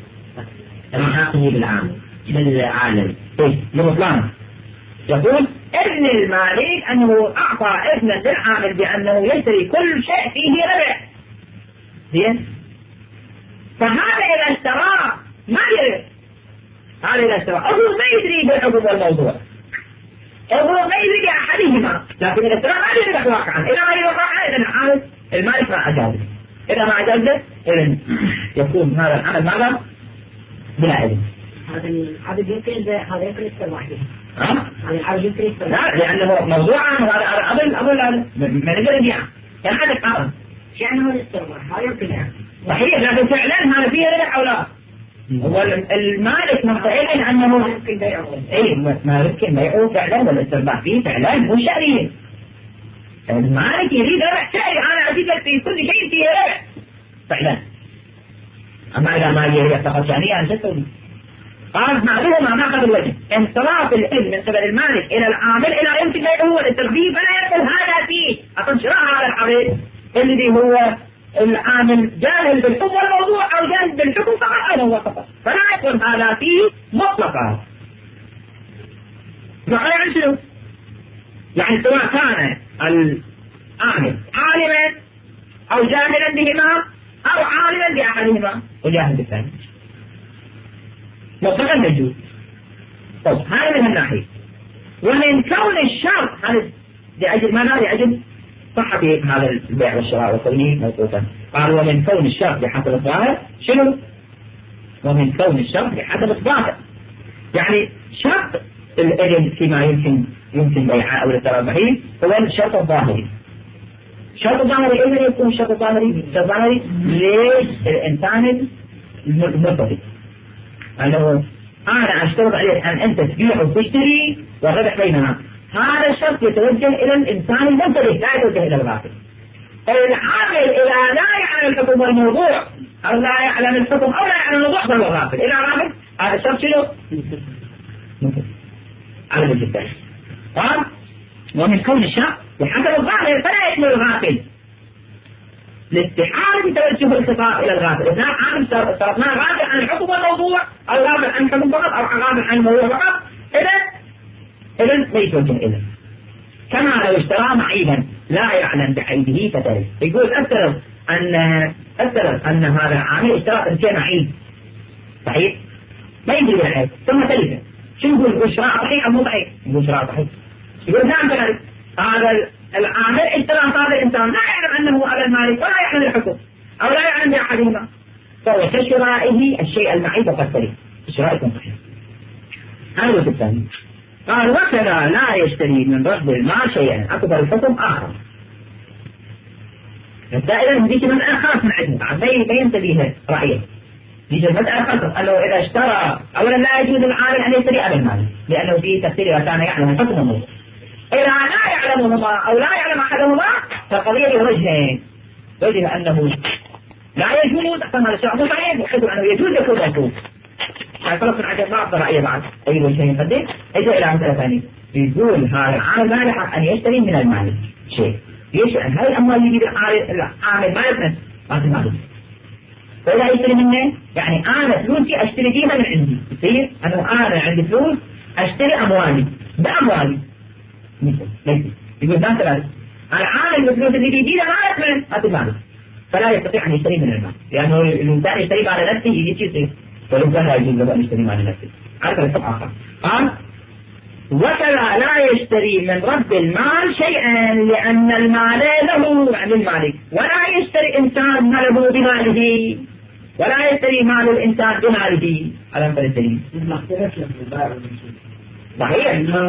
الحاقه بالعامل بالعالم إيه لبطلان. يقول إذن المالك أنه أعطى إذنا للعامل بأنه يشتري كل شيء فيه ربح. زين؟ فهذا إذا اشتراه ما يربح، هذا إذا اشتراه هو ما يدري بالحكم والموضوع، هو ما يدري بأحدهما، لكن إذا اشتراه ما يربح واقعا. إذا ما يربح واقعا إذن العامل المالك ما أجازه، إذا ما أجازه إذن يكون هذا العمل ماذا؟ بلا إذن. هذا العبد يمكن هذا يمكن يستربح فيه. ها؟ هذا العبد يمكن يستربح. لا، لأنه موضوعا هذا أظن أظن من غير بيع، كان هذا قارن. يعني هو يستربح، هذا يمكن يعني. صحيح، لكن فعلا هذا فيه ربح أو لا؟ هو المالك مستعد أنه يمكن بيعه. إيه ما يمكن بيعه فعلا والاسترباح فيه فعلا مو شرعي. المالك يريد ربح شرعي، أنا أزيد في كل شيء فيه ربح فعلا. أما إذا ما يريد فقط شرعي أن تسوي. قال معلومة ما قد الوجه انصراف العلم من قبل المالك إلى العامل إلى يمكن بيعه والاسترباح، فلا يقول هذا فيه أصلا شراء هذا العامل الذي هو العامل جاهل بالحكم والموضوع أو جاهل بالحكم فقط هو فقط، فلا يقول هذا فيه مطلقا. يعني شنو؟ يعني سواء كان العامل عالما أو جاهلا بهما أو عالما بأحدهما وجاهل بالثاني مطلقا يجوز. طيب هذا من الناحية. ومن كون الشرط هذا لأجل ماذا؟ لأجل صحة هذا البيع والشراء وكونه موقوفا. قال ومن كون الشرط بحسب الظاهر شنو؟ ومن كون الشرط بحسب الظاهر، يعني شرط الإذن فيما يمكن يمكن بيعه أو الترابحين هو الشرط الظاهري. الشرط الظاهري إذن يكون الشرط الظاهري الشرط الظاهري للإنسان المرتبط، أنه أنا أشترط عليك أن أنت تبيع وتشتري والربح بيننا. هذا الشرط يتوجه إلى الإنسان المنتبه لا يتوجه إلى الغافل. العامل إذا لا يعلم الحكم والموضوع أو لا يعلم الحكم أو لا يعلم الموضوع فهو غافل. إذا غافل هذا الشرط شنو؟ على وجه الثاني. قال ومن كون الشرط بحسب الظاهر فلا يشمل الغافل لاستحالة توجه الخطاب إلى الغافل. إذا عامل صرفناه غافل عن الحكم والموضوع أو غافل عن الحكم فقط أو غافل عن الموضوع فقط إذا إذا لا يتوجه إليه. كما لو اشترى معيبا لا يعلم بعيبه فتلف. يقول أفترض أن أفترض أن هذا العامل اشترى شيء معيب صحيح ما يدري بالعيب ثم تلفه، شو يقول؟ يقول شراء صحيح أو مو صحيح؟ يقول شراء صحيح. يقول نعم كذلك هذا العامل اشترى هذا الإنسان لا يعلم أنه على المالك ولا يعلم الحكم أو لا يعلم بأحدهما، فهو كشرائه الشيء المعيب وقد تلف. الشراء يكون صحيح. هذا الوجه الثاني. قال وكذا لا يشتري من رد المال شيئا أكبر الحكم آخر. الدائرة هذيك مسألة خاص من عندنا ما ينتبه رأيه. هذيك المسألة خاصة قال له إذا اشترى أولا لا يجوز العامل أن يشتري على المال لأنه فيه تفسير إذا كان يعلم الحكم والموضوع. إذا لا يعلمهما أو لا يعلم أحدهما فالقضية لوجهين. وجه أنه لا يجوز أصلا هذا الشرع مو صحيح بحيث أنه يجوز يكون مكروه. يعني خلاص من عجل ما أعطى رأيه بعد أي وجهين يقدم. إجا إلى مسألة ثانية يقول هذا العامل ما يحق أن يشتري من المال شيء. ليش؟ لأن هذه الأموال اللي يجيب العامل ما يفنس ما تنفذ. فإذا يشتري منه يعني أنا فلوسي أشتري فيها من عندي. يصير أنه أنا عندي فلوس أشتري أموالي بأموالي مثل ليس يقول لا ثلاث العامل الفلوس اللي بيجينا ما يفنس ما تنفذ فلا يستطيع أن يشتري من المال لأنه الإنسان يشتري على نفسه يجي يصير ولكن لا يجوز له أن يشتري على نفسه. هذا الحكم آخر. قال وكذا لا يشتري من رد المال شيئا لأن المال له عن المالك ولا يشتري إنسان ماله بماله ولا يشتري مال الإنسان بماله على مثل الدليل. صحيح.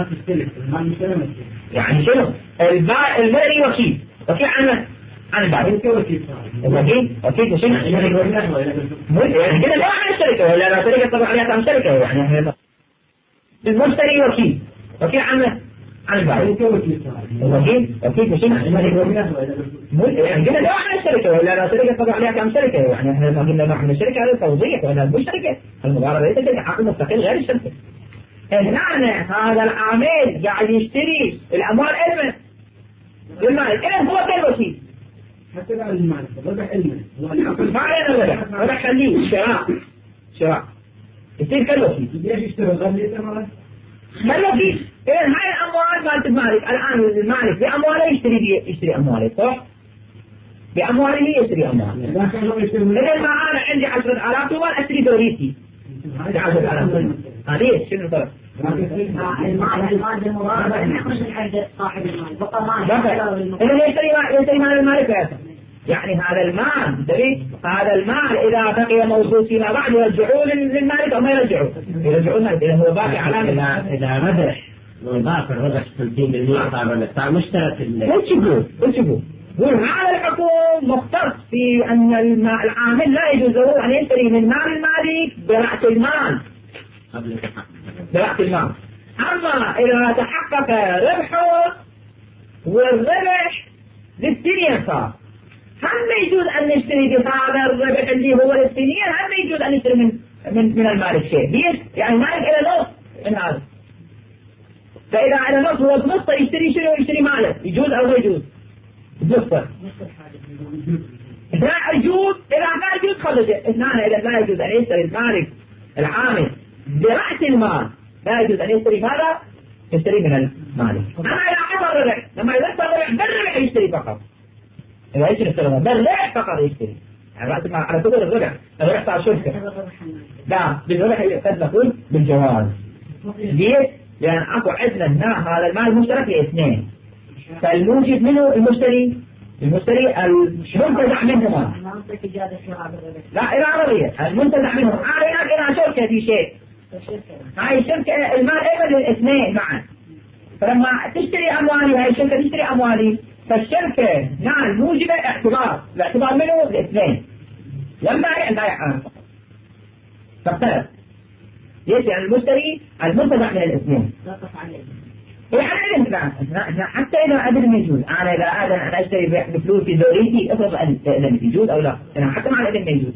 يعني شنو؟ البائع المالي وكيل وكيل عنه عن البعض الوكيل وكيل شنو؟ يعني كده لا عن الشركة ولا لا شركة طبعا عليها عن شركة يعني المشتري وكيل وكيل عن عن البعض الوكيل وكيل شنو؟ يعني كده لا عن الشركة ولا لا شركة طبعا عليها عن شركة يعني احنا ما قلنا نحن الشركة هذا توظيف ولا مو شركة المضاربة ليس كده عقد مستقل غير الشركة. هنا هذا العامل قاعد يشتري الأموال علما بالمال إذا هو كالوكيل حتى بعد المعنى ربح علما ما علينا ربح ربح خليه شراء شراء يصير كالوكيل ليش يشتري غير تمام كالوكيل إذا هاي الأموال مالت المالك، الآن المالك بأمواله يشتري يشتري أمواله، صح؟ بأمواله يشتري أمواله. إذا ما أنا عندي عشرة آلاف دولار أشتري دوريتي عشرة آلاف، هذه شنو الفرق؟ المال المال بالمضاربة يخرج من عند صاحب المال بقى مال. إذا يشتري يشتري مال المالك يا يعني هذا المال تبي هذا المال إذا بقي موجود فيما بعد يرجعوه للمالك أو ما يرجعوه؟ يرجعوه المالك إذا هو باقي على إذا إذا ربح وضاف الربح خمسين بالمئة صار ربح صار مشترك. وش يقول؟ وش يقول؟ يقول هذا الحكم مختص في أن العامل لا يجوز له أن يشتري من مال المالك برأس المال برأس المال. أما إذا تحقق ربحه والربح للسنين صار، هل يجوز أن نشتري بهذا الربح اللي هو للسنين؟ هل يجوز أن نشتري من من من المالك شيء؟ يعني المالك إلى نص من هذا، فإذا على نص هو بنصه يشتري شنو؟ يشتري مالك، يجوز أو لا يجوز؟ بنصه. لا يجوز، إذا لا يجوز خرج اثنان. إذا لا يجوز أن يشتري المالك العامل برأس المال، لا يجوز أن يشتري ماذا؟ يشتري من المالك. أما إذا حصل ربح، لما يذكر ربح بالربح يشتري فقط. إذا يشتري السلامة بالربح فقط يشتري. يعني رأس المال على كبر الربح، الربح صار شركة. لا، بالربح قد نقول بالجواز. ليش؟ لأن أكو عندنا هنا هذا المال مشترك لاثنين، فالموجب منه المشتري المشتري المنتزع منهما. لا إلى رضية المنتزع منهم علينا إلى شركة في شيء. هاي الشركة المال أيضا للاثنين معا، فلما تشتري أموالي هاي الشركة تشتري أموالي، فالشركة نال موجبة اعتبار، الاعتبار منه الاثنين، لما لا يعلم فاختلف. ليش؟ يعني المشتري المنتزع من الاثنين. يعني حتى إذا أذن يجوز، أنا إذا أذن أنا أشتري بفلوسي ذوريتي أفرض أن أذن يجوز أو لا، يعني حتى مع الأذن ما يجوز.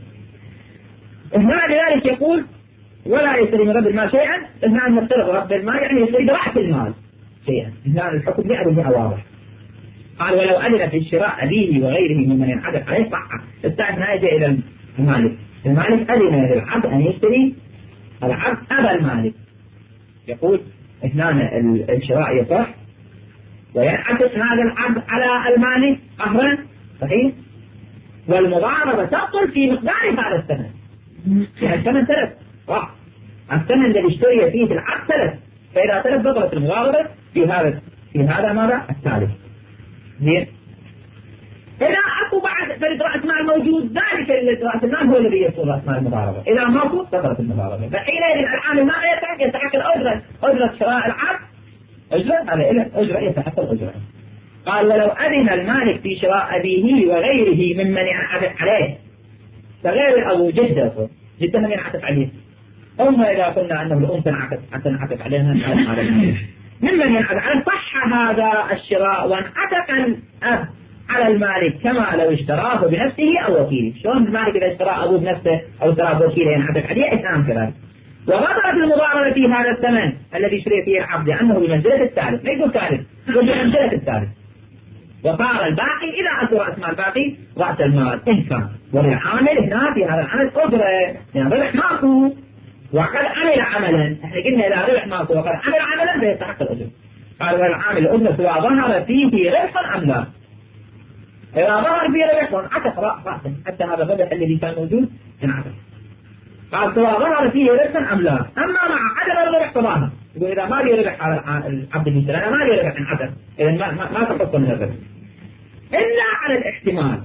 هنا لذلك يقول ولا يشتري من رب المال شيئا. هنا نفترض رب المال يعني يشتري برأس المال شيئا. هنا الحكم مئة بالمئة واضح. قال ولو أذن في الشراء أبيه وغيره ممن ينعقد عليه صح. استعد جاء إلى المالك، المالك أذن للعبد أن يشتري، العبد أبى المالك، يقول اثنان الشراء يصح وينعكس هذا العبد على المالك قهرا صحيح، والمضاربة تبطل في مقدار هذا الثمن. يعني الثمن ثلاث صح، الثمن الذي اشتري فيه العبد ثلاث، فإذا ثلاث بطلت المضاربة في هذا في هذا ماذا الثالث. زين، إذا أكو بعد فرد رأس مال موجود، ذلك رأس المال هو الذي يصل رأس مال المضاربة. إذا ماكو بطلت المضاربة. فحينئذ العامل ماذا يستحق؟ يستحق الأجرة، أجرة شراء العبد، أجرة على إله أجرة يستحق الأجرة. قال ولو أذن المالك في شراء أبيه وغيره ممن ينعكس عليه، فغير الأبو جده جده من ينعكس عليه، أما إذا قلنا أنه الأم تنعكس تنعكس عليها هذا المالك ممن ينعكس عليه صح هذا الشراء وانعكس الأب على المالك كما لو اشتراه بنفسه أو وكيله. شلون المالك إذا اشترى أبوه بنفسه أو اشتراه بوكيله ينعكس عليه إثنان كذلك. وغطرت المضاربة في هذا الثمن الذي اشتري فيه العبد لأنه بمنزلة الثالث، ما يقول ثالث، يقول بمنزلة الثالث. وصار الباقي إذا أتوا رأس مال باقي رأس المال إن كان، وللعامل هنا في هذا العمل أجرة، يعني ربح ماكو وقد عمل عملا. احنا قلنا إذا ربح ماكو وقد عمل عملا فيستحق الأجر. قال والعامل الأجرة سواء ظهر فيه ربح أم لا. إذا ظهر فيه ربح وانعكس رأسه حتى هذا الربح الذي كان موجود انعكس. قال سواء ظهر فيه ربح أم لا. أما مع عدم الربح فظاهر، يقول إذا ما لي ربح على العبد المثل أنا ما لي ربح انعكس، إذا ما ما, ما تحط من الربح إلا على الاحتمال.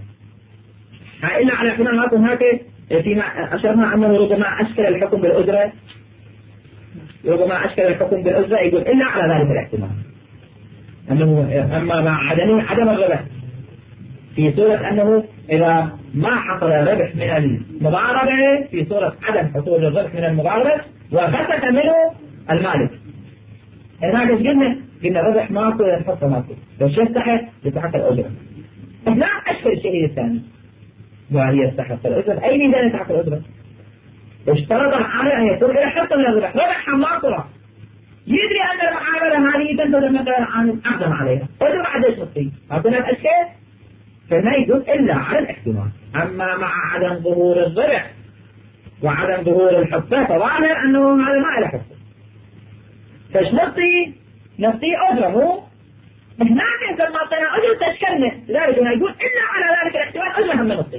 إلا على الاحتمال ما تكون هكذا فيما أشرنا أنه ربما أشكل الحكم بالأجرة، ربما أشكل الحكم بالأجرة، يقول إلا على ذلك الاحتمال أنه أما مع عدم عدم الربح في صورة أنه إذا ما حصل ربح من المضاربة، في صورة عدم حصول الربح من المضاربة وفسك منه المالك. هناك ايش قلنا؟ قلنا الربح ماكو الحصة ماكو، لو شيء يستحق يستحق الأجرة. لا أشكل الشيء الثاني وهي يستحق الأجرة. أي ميزان يستحق الأجرة؟ اشترط العامل أن يكون إلى حصة من الربح، ربح ماكو، يدري أن المعاملة هذه تنتظر من غير العامل أقدم عليها، أجر بعد ايش نصيب؟ أعطينا الأشكال فما يجوز إلا على الاحتمال. أما مع عدم ظهور الربح وعدم ظهور الحصة فظاهر أنه هذا ما له حصة. فشنطي نعطيه أجرة مو هناك إذا ما أعطينا أجرة تشكلنا لذلك هنا يقول إلا على ذلك الاحتمال أجرة هم نعطيه.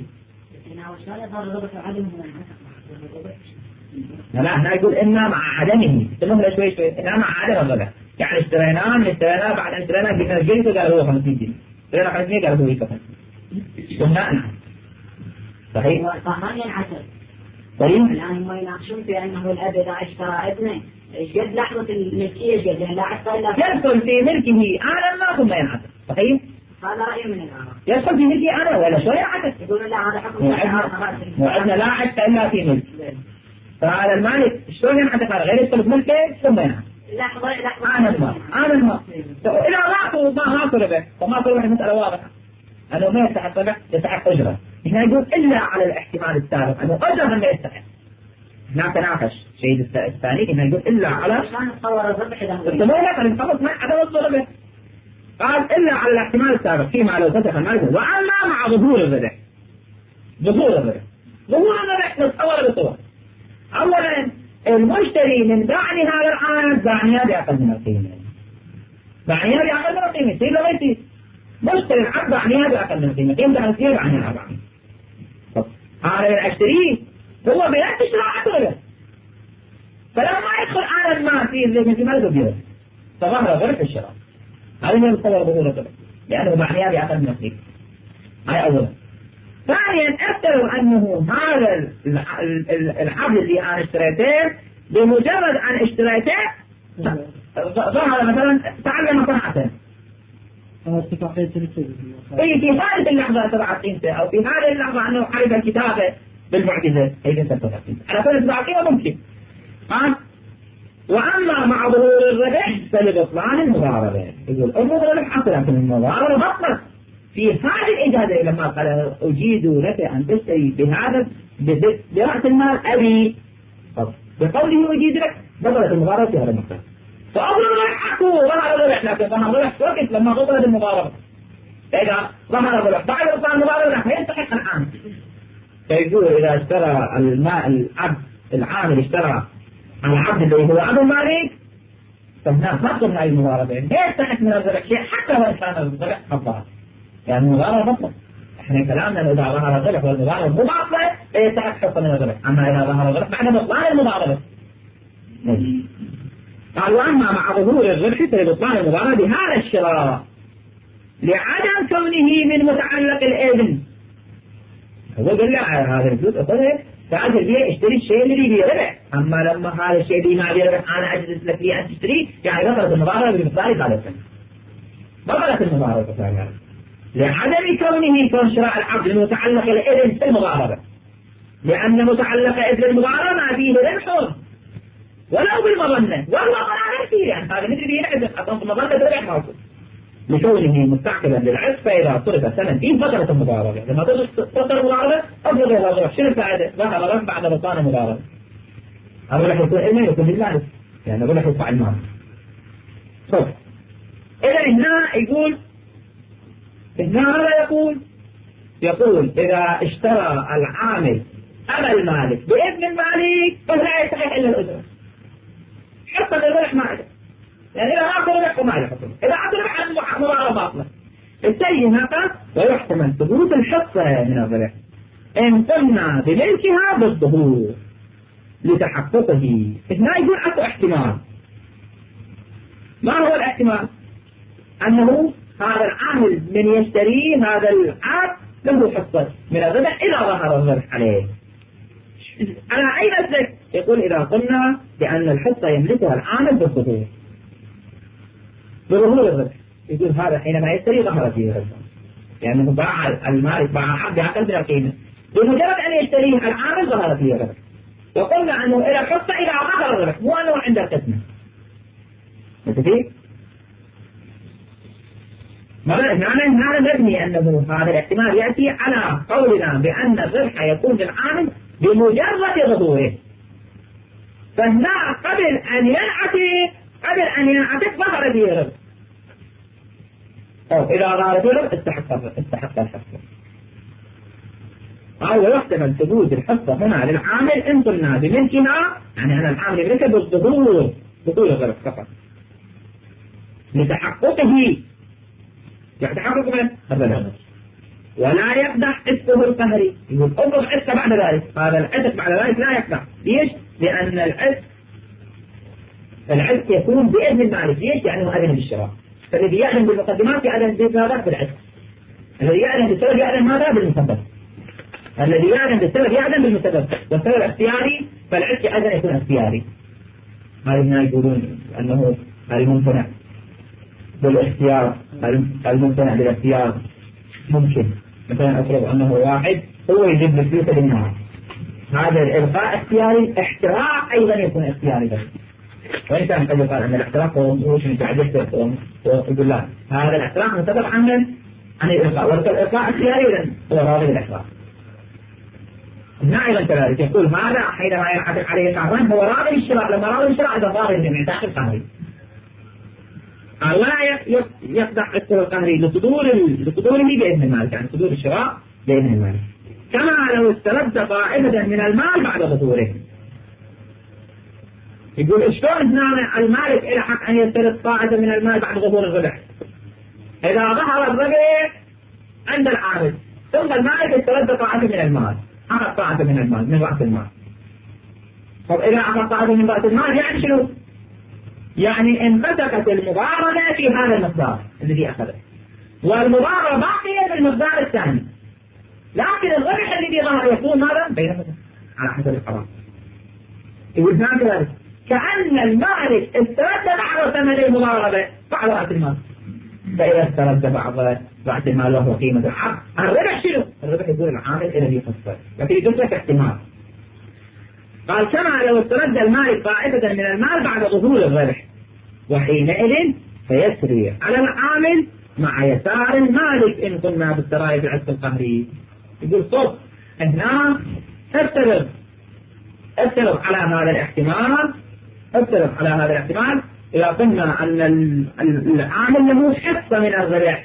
لا هنا يقول إنا مع عدمه تمهل شوي شوي إنا مع عدم الربح يعني اشتريناه من اشتريناه بعد أن اشتريناه قلنا الجلسة قال هو خمسين جنيه اشترينا خمسين قال هو يكفن قلنا نعم صحيح؟ طبعا ينعكس. طيب الآن هم يناقشون في أنه الأب إذا اشترى ابنه ايش قد لحظة الملكية ايش قد لا حتى إلا يدخل في ملكه أنا ما ثم ينعكس صحيح؟ هذا رأي من الآراء. يدخل في ملكي أنا ولا شو ينعكس؟ يقولون لا هذا حكم وعندنا لا حتى إلا في ملك. فهذا المالك شلون ينعكس على غير يدخل في ملكه ثم ينعكس. لحظة لحظة. أنا المال أنا المال. إذا ما ما ما طلبه فما طلبه المسألة واضحة. أنه ما يستحق ربح يستحق أجرة. هنا يقول إلا على الاحتمال السابق أنه أجرة ما يستحق. هنا تناقش شيء الثاني هنا يقول إلا على عشان نتصور الربح إذا التمولك أن نخلص مع عدم الضربة. قال إلا على الاحتمال السابق فيما لو فتح المالك وأما مع ظهور الربح. ظهور الربح. ظهور الربح نتصور بصور. أولا المشتري من دعني هذا العام دعنيها بأقل من القيمة. دعنيها بأقل من القيمة يصير لا يصير. مشتري العقد دعنيها بأقل من القيمة يمدح يصير دعنيها أربعين. هذا الأشتري هو بنفس شراء الربح. فلما يدخل على المال في الذي ما يقدر فظهر غير في الشراء. هذا ما يتصور ظهور الربح لأنه دعنيها بأقل من القيمة. هاي أولا. ثانيا افترض أنه هذا العقد اللي أنا اشتريته بمجرد أن اشتريته ظهر مثلا تعلم صنعته. اي في هذه اللحظة سبعة قيمته أو في هذه اللحظة أنه حرف الكتابة بالمعجزة هي سبعة قيمته على كل سبعة قيمة ممكن. ها وأما مع ظهور الربح فلبطلان المضاربة. يقول المضاربة حصلت من المضاربة بطلت. في هذه الإجازة لما قال أجيد لك أن تشتري بهذا برأس المال أبي بقوله أجيد لك بطلت المضاربة في هذا المقصد. فأظهر الربح حقه ظهر الربح لكن ظهر الربح وقت لما بطلت المضاربة. إذا ظهر الربح بعد بطلان المضاربة فيستحق العام. فيقول إذا اشترى الماء العبد العامل اشترى العبد اللي هو عبد المالك فهنا فرق من هذه المضاربة يستحق من الربح شيء حتى وإن كان الربح خطأ. يعني المضاربة بطلة. احنا كلامنا إذا ظهر الربح والمضاربة مو باطلة يستحق حصة من الربح. أما إذا ظهر الربح بعد بطلان المضاربة. قال وأما مع ظهور الربح فبطلان المضاربة بهذا الشراء لعدم كونه من متعلق الإذن. هو قال لا هذا الفلوس أخذه تعال بيه اشتري الشيء اللي بيه ربح. أما لما هذا الشيء اللي ما بيه ربح أنا أجلس لك فيه أن تشتري يعني بطلت المضاربة بمثال هذا السنة. بطلت المضاربة بمثال لعدم كونه كون شراء العقد المتعلق الإذن في المضاربة. لأن متعلق إذن المضاربة ما فيه ربح ولو بالمظنة وهو ضرر كثير يعني هذا ندري به العزم أصلا في المظنة ربح موجود. لكونه مستعقبا للعزم فإذا صرف سنتين بطلت المضاربة. لما تصل المضاربة أبلغ هذا الربح شنو الفائدة؟ ظهر الربح بعد بطلان المضاربة. هذا راح يكون علمي يكون للمالك يعني هذا راح يدفع المال. صح. إذا هنا يقول هنا هذا يقول يقول إذا اشترى العامل أبا المالك بإذن المالك فلا يستحق إلا الأجرة. حتى الربح ما عنده. يعني إذا أعطى ربح وما له حكم. إذا أعطى ربح عن مضاربة باطلة. الشيء هذا ويحتمل ثبوت الحصة من الربح إن قلنا بملكها بالظهور لتحققه. هنا يقول أكو احتمال. ما هو الاحتمال؟ أنه هذا العامل من يشتري هذا العقد له حصة من الربح إذا ظهر الربح عليه. على أي مسلك؟ يقول إذا قلنا بأن الحصة يملكها العامل بالظهور بظهور الربح. يقول هذا حينما يشتري ظهر فيه الربح لأنه باع المالك باع العقد بأقل من القيمة بمجرد أن يشتريه العامل ظهر فيه الربح. وقلنا أنه إلى الحصة إذا ظهر الربح مو أنه عند القسمة. متفق؟ هذا مبني أنه هذا الاحتمال يأتي على قولنا بأن الربح يكون للعامل بمجرد ظهوره. فهنا قبل أن ينعكس قبل أن ينعكس ظهر فيه الربح. أو إذا ظهر فيه الربح استحق استحق الحصة. أو يحتمل ثبوت الحصة هنا للعامل إن قلنا بملكها يعني أن العامل يملكها بالظهور ظهور الربح فقط. لتحققه يتحقق من الربح، ولا يقدح عتقه القهري. يقول اضرب عتق بعد ذلك، هذا العتق بعد ذلك لا يقدح. ليش؟ لأن العتق العتق يكون بإذن المالك. ليش؟ لأنه أذن بالشراء. فالذي يعلم بالمقدمات يعلم بماذا؟ بالعتق. الذي يعلم بالسبب يعلم ماذا؟ بالمسبب. الذي يعلم بالسبب يعلم بالمسبب، والسبب اختياري، فالعتق أيضا يكون اختياري. هذه هنا يقولون أنه الممتنع بالاختيار، الممتنع بالاختيار ممكن مثلا أفرض أنه واحد هو يجيب الفلوس للناس، هذا الإلقاء اختياري، احتراق أيضا يكون اختياري بس. وإن كان قد يقال أن الاحتراق هو شنو تعجبت ويقول لا، هذا الاحتراق منتظر عن عن الإلقاء، والإلقاء اختياري هو راضي بالاحتراق. هنا أيضا كذلك يقول هذا حينما ينعكس عليه قهرا هو راضي بالشراء، لما راضي بالشراء هذا ظاهر بالانعكاس القهري. لا يقدح عتقه القهري لصدور لصدوره بإذن المالك، يعني صدور الشراء بإذن المالك، كما لو استرد طائفة من المال بعد ظهوره. يقول شلون هنا المالك إلى حق أن يسترد طائفة من المال بعد ظهور الربح؟ إذا ظهر الربح عند العامل ثم المالك استرد طائفة من المال، أخذ طائفة من المال من رأس المال. طب إذا أخذ طائفة من رأس المال يعني شنو؟ يعني انفتقت المضاربة في هذا المقدار الذي أخذه، والمضاربة باقية بالمقدار الثاني، لكن الربح الذي ظهر يكون ماذا؟ بينهما على حسب القرار. يقول هكذا كأن المالك استرد بعض ثمن المضاربة بعض رأس المال، فإذا استرد بعض رأس المال وهو قيمة الحق، الربح شنو؟ الربح يقول العامل الذي خسر، لكن يقول لك احتمال. قال كما لو استرد المالك طائفة من المال بعد ظهور الربح، وحينئذ فيسري على العامل مع يسار المالك إن قلنا بالسرايا في العتق القهري. يقول صوت هنا افترض افترض على هذا الاحتمال افترض على هذا الاحتمال إذا قلنا أن العامل له حصة من الربح،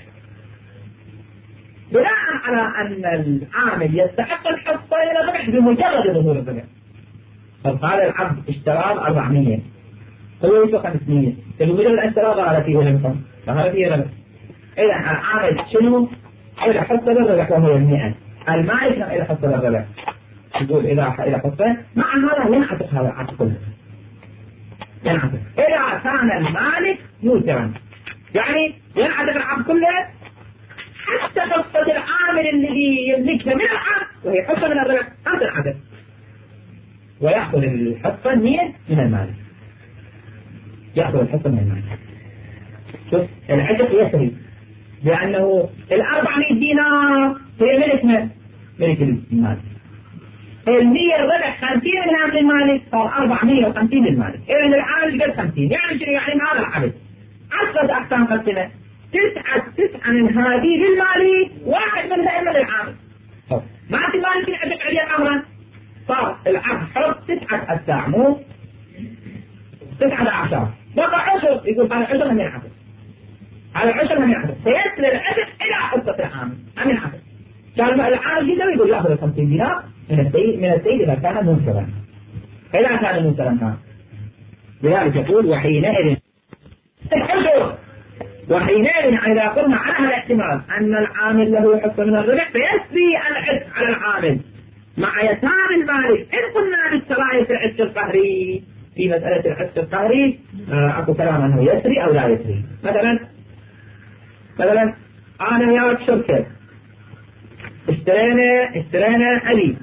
بناء على أن العامل يستحق الحصة إلى الربح بمجرد ظهور الربح. فقال العبد اشترى أربعمية هو يسوى خمسمية، تقول مجرد اشترى ظهر فيه ربح، ظهر فيه ربح. إذا العامل شنو؟ إذا حصة الربح وهو المئة، المالك إذا حصة الربح. يقول إذا إذا حصة مع هذا ينعتق هذا العقد كله، ينعتق. إذا كان المالك موسرا يعني ينعتق العقد كله حتى حصة العامل الذي يملكها من العقد وهي حصة من الربح ما تنعتق، ويأخذ الحصة المية من المالك، يأخذ الحصة من المالك. شوف العتق يسري لأنه الأربعمائة دينار هي ملك من ملك المالك، المية الربح خمسين من المالك صار أربعمائة وخمسين للمالك. إذا العامل قال خمسين، يعني شنو؟ يعني هذا العبد عشرة أقسام قسمة، تسعة تسعة من هذه للمالك، واحد منها إما للعامل. ما في مالك يعتق عليه قهرا، صار العبد حر تسعة أجزاء مو تسعة عشر، بقى عشر. يقول على عشر من العبد، على عشر من العبد سيصل العبد إلى حصة العامل من العبد. كان العامل جدا يقول يأخذ خمسين دينار من السيد من السيد إذا كان منكرا، إذا كان منكرا. لذلك يقول وحينئذ الحجر، وحينئذ إذا قلنا على هذا الاحتمال أن العامل له حصة من الربح فيسري العتق على العامل مع يسار المالك. إن قلنا بالسرايا في العتق القهري، في مسألة العتق القهري أكو كلام أنه يسري أو لا يسري. مثلا مثلا أنا وياك شركة اشترينا اشترينا ألي،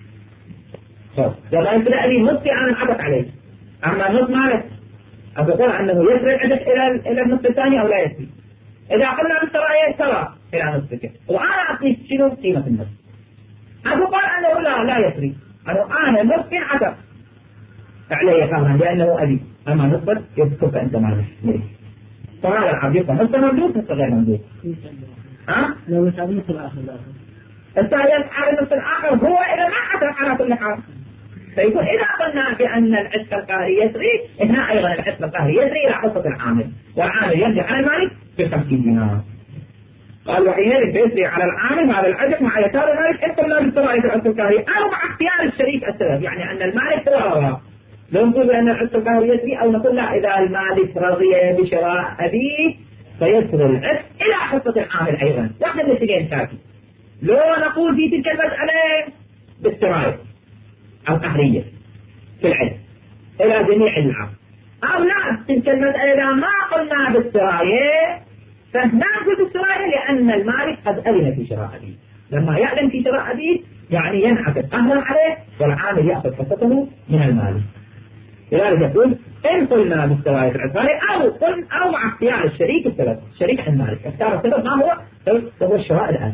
لما يشتري ألي نصي أنا انعطف عليه، أما النص مالك أقول أنه يسري العتق إلى إلى النصف الثاني أو لا يسري. إذا قلنا بالسرايا سرى إلى نصفك وأنا أعطيك شنو قيمة النصف، أقول أنه لا لا يسري، أنه أنا نصف انعطف عليه قهرا لأنه ألي، أما نصفك يذكرك أنت مالك. فهذا العبد يبقى نصف مملوك نصف غير مملوك. ها؟ لو يسأل نصف الآخر الآخر الثالث على النصف الآخر هو إذا ما عتق على كل حال. فيقول إذا قلنا بأن العتق القهري يسري، هنا أيضا العتق القهري يسري إلى حصة العامل، والعامل يرجع على المالك بخمسين دينار. قال وحينئذ يسري على العامل هذا العتق مع يسار المالك إن قلنا بالسرايا في العتق القهري أو مع اختيار الشريك السبب، يعني أن المالك هو لو نقول بأن العتق القهري يسري، أو نقول لا، إذا المالك رضي بشراء أبيه فيسر العتق إلى حصة العامل أيضا. واحدة من الاثنين كافي. لو نقول في تلك المسألة بالسراية القهرية في العتق إلى جميع العام، أو لا، تلك المسألة إذا ما قلنا بالسراية فهنا نقول بالسراية لأن المالك قد أذن في شراء أبيه. لما يأذن في شراء أبيه يعني ينعكس قهرا عليه والعامل يأخذ حصته من المالك. لذلك يقول إن قلنا بالسراية في العتق أو قل أو مع اختيار الشريك السبب، شريك المالك اختار السبب ما هو؟ هو الشراء الآن.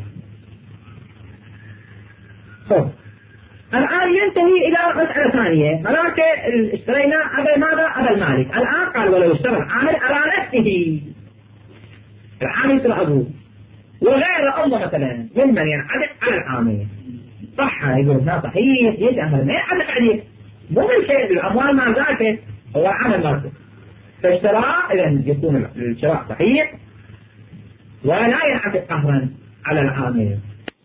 خب الآن ينتهي إلى مسألة ثانية. هناك اشترينا أبا ماذا؟ أبا المالك. الآن قال ولو اشترى العامل على نفسه، العامل يشترى أبوه وغير أمه مثلا ممن ينعتق على العامل، صح؟ يقول لا صحيح، يجعل ما ينعتق عليه، مو من شيء بالأموال ما ذاك هو عمل مالك، فاشتراه إذا يكون الشراء صحيح ولا ينعتق قهرا على العامل.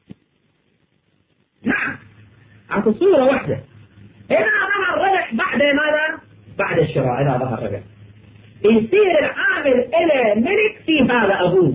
نعم، أعطي صورة واحدة. إذا ظهر ربح بعد ماذا؟ بعد الشراء. إذا ظهر ربح يصير العامل إلى ملك في هذا أبوه.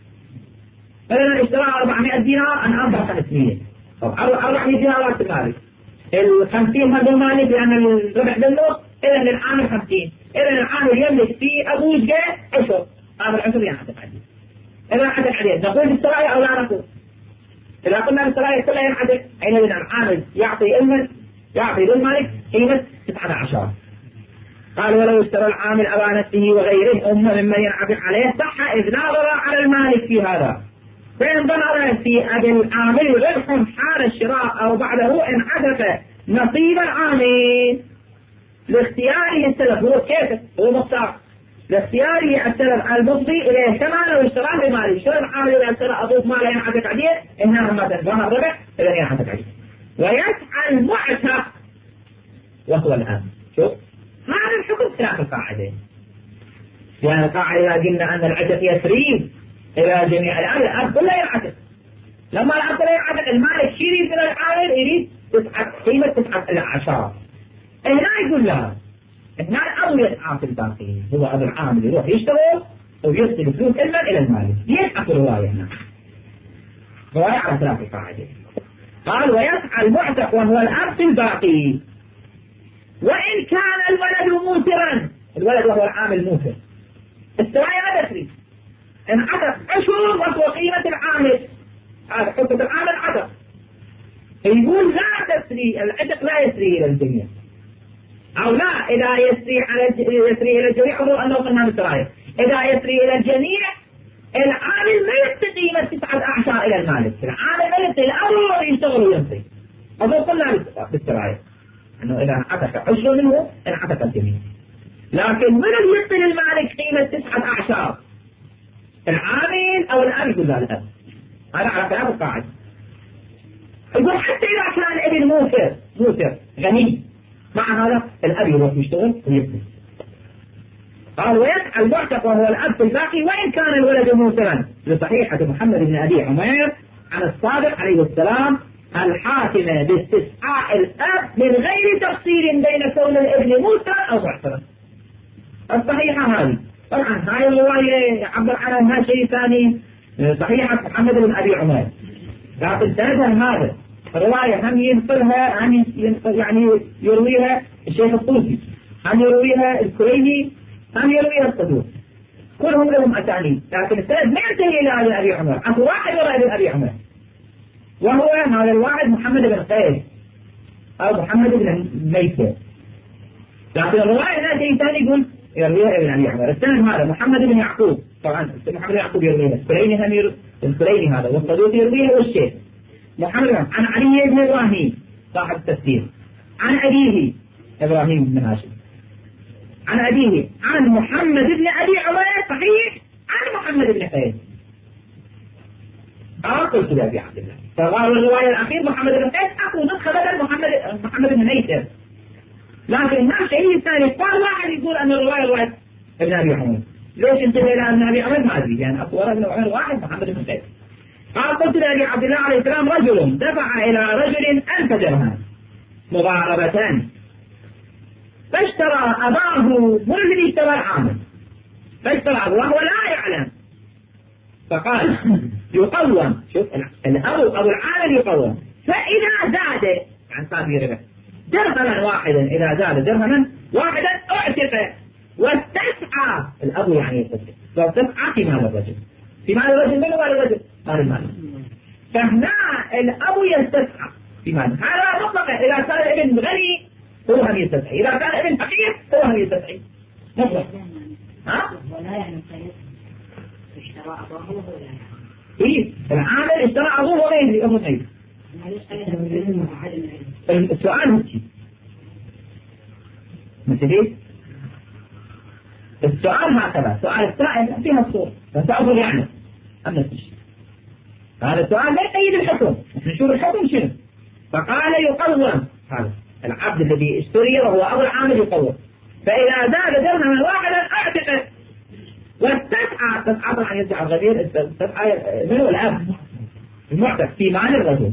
مثلا اشترى أربعمائة دينار أنا أربعة خمسمائة، أربعمائة دينار وقت المالك، الخمسين هذا المالك لأن الربح بالنص، إذا العامل خمسين، إذا العامل يملك في أبوه جاء عشر، هذا العشر ينعتق عليه. إذا انعتق عليه نقول بالسراية أو لا نقول؟ إذا قلنا بالسراية كلها ينعتق، حينئذ العامل يعطي إلمن يعطي للمالك قيمة تسعة عشر. قال ولو اشترى العامل أبا نفسه وغيره أمه ممن ينعتق عليه صح إذ نظر على المالك في هذا، فإن ظهر في أبي العامل ربح حال الشراء أو بعده انعتق نصيب العامل لاختياره السلف. هو كيف؟ هو مختار لاختياره السلف المفضي إليه كما لو اشتراه بماله. شو العامل إذا اشترى أبوه ماله ينعتق عليه؟ إنها مثلا ظهر ربح إذا ينعتق عليه. ويسعى المعتق وهو الآن. شوف هذا الحكم خلاف القاعدة، لأن القاعدة إذا قلنا أن العتق يسري إلى جميع الأب، الأب كله ينعتق. لما الأب كله ينعتق المالك شيء يريد من العامل يريد تسعة قيمة تسعة إلى عشرة. هنا يقول لها هنا الأب يسعى في الباقي، هو أبو العامل يروح يشتغل ويرسل فلوس إلما إلى المالك. يسعى في الرواية هنا، رواية على خلاف القاعدة. قال ويسعى المعتق وهو الأب في الباقي وإن كان الولد موسرا، الولد وهو العامل موسر، السراية لا تسري، انعتق عشر وهو قيمة العامل، هذا حكم العامل عتق. يقول لا تسري العتق، لا يسري إلى الجميع، أو لا إذا يسري على يسري إلى الجميع حضور أنه قلنا بالسراية، إذا يسري إلى الجميع العامل ما يعطي قيمة تسعة أعشار إلى المالك، العامل ما يعطي، الأول يشتغل ويعطي. أظن قلنا بالسراية أنه إذا انعتق عشر منه انعتق الجميع، لكن من يعطي للمالك قيمة تسعة أعشار؟ العامل أو الأب؟ يقول لا الأب. هذا على خلاف القاعدة. يقول حتى إذا كان الابن موسر موسر غني، مع هذا الأب يروح يشتغل ويبني. قال ويسعى المعتق وهو الأب في الباقي وإن كان الولد موسرا، لصحيحة محمد بن أبي عمير عن الصادق عليه السلام الحاكمة باستسعاء الأب من غير تفصيل بين كون الابن موسرا أو معسرا. الصحيحة هذه طبعا هاي الرواية يعبر عنها شيء ثاني، صحيحة محمد بن أبي عمير، لكن سندها هذا الرواية هم ينقلها هم يعني يرويها الشيخ الطوسي، هم يرويها الكريمي، هم يرويها الصدوق، كلهم لهم أسانيد، لكن السند ما ينتهي إلى ابن أبي عمير. أكو واحد وراء ابن أبي عمير وهو هذا الواحد محمد بن قيس أو محمد بن ميسر، لكن الرواية لا شيء ثاني يقول يرويها ابن أبي عمير. السند هذا محمد بن يعقوب، طبعا محمد بن يعقوب يرويها، الكريمي هم يروي الكريمي هذا، والصدوق يرويها، والشيخ محمد عن علي بن إبراهيم صاحب التفسير عن أبيه إبراهيم بن هاشم عن أبيه عن محمد بن أبي عمير صحيح عن محمد بن قيس. قلت لأبي عبد الله فقال الرواية الأخير محمد بن قيس أخو نسخة بدل محمد محمد بن ميسر، لكن ما شيء ثاني قال واحد يقول أن الرواية رواية ابن أبي عمير. ليش انتبه إلى ابن أبي عمير؟ ما أدري، يعني أخو ابن عمير واحد محمد بن قيس. قال قلت لأبي عبد الله عليه السلام رجل دفع إلى رجل ألف درهم مضاربتان، فاشترى أباه من الذي اشترى العامل، فاشترى أبوه وهو لا يعلم، فقال يقوم، شوف الأبو أبو العامل يقوم، فإذا زاد يعني صار في ربح درهما واحدا، إذا زاد درهما واحدا أعتق واستسعى الأبو يعني يستسعى، واستسعى في مال الرجل، في مال الرجل من مال الرجل؟ مال المال. فهنا الأبو يستسعى في مال، هذا مطلقا إذا كان الابن غني هو هم يستسعي، إذا كان الابن فقير هو هم يستسعي مطلق. ها؟ ولا يعني اشترى أبوه ولا يعني إيه العامل اشترى أبوه ولا يدري أبوه غير. السؤال هو شيء مثل السؤال هكذا، سؤال السائل فيها الصور فسأقول يعني أم نفسي هذا السؤال لا يقيد الحكم، نشوف الحكم شنو. فقال يقوم هذا العبد الذي اشتري وهو أبو العامل يقوم، فإذا زاد درهما واحدا أعتقد واستسعى، تسعى طبعا يرجع الغدير، استسعى من هو الأب المعتق في مال الرجل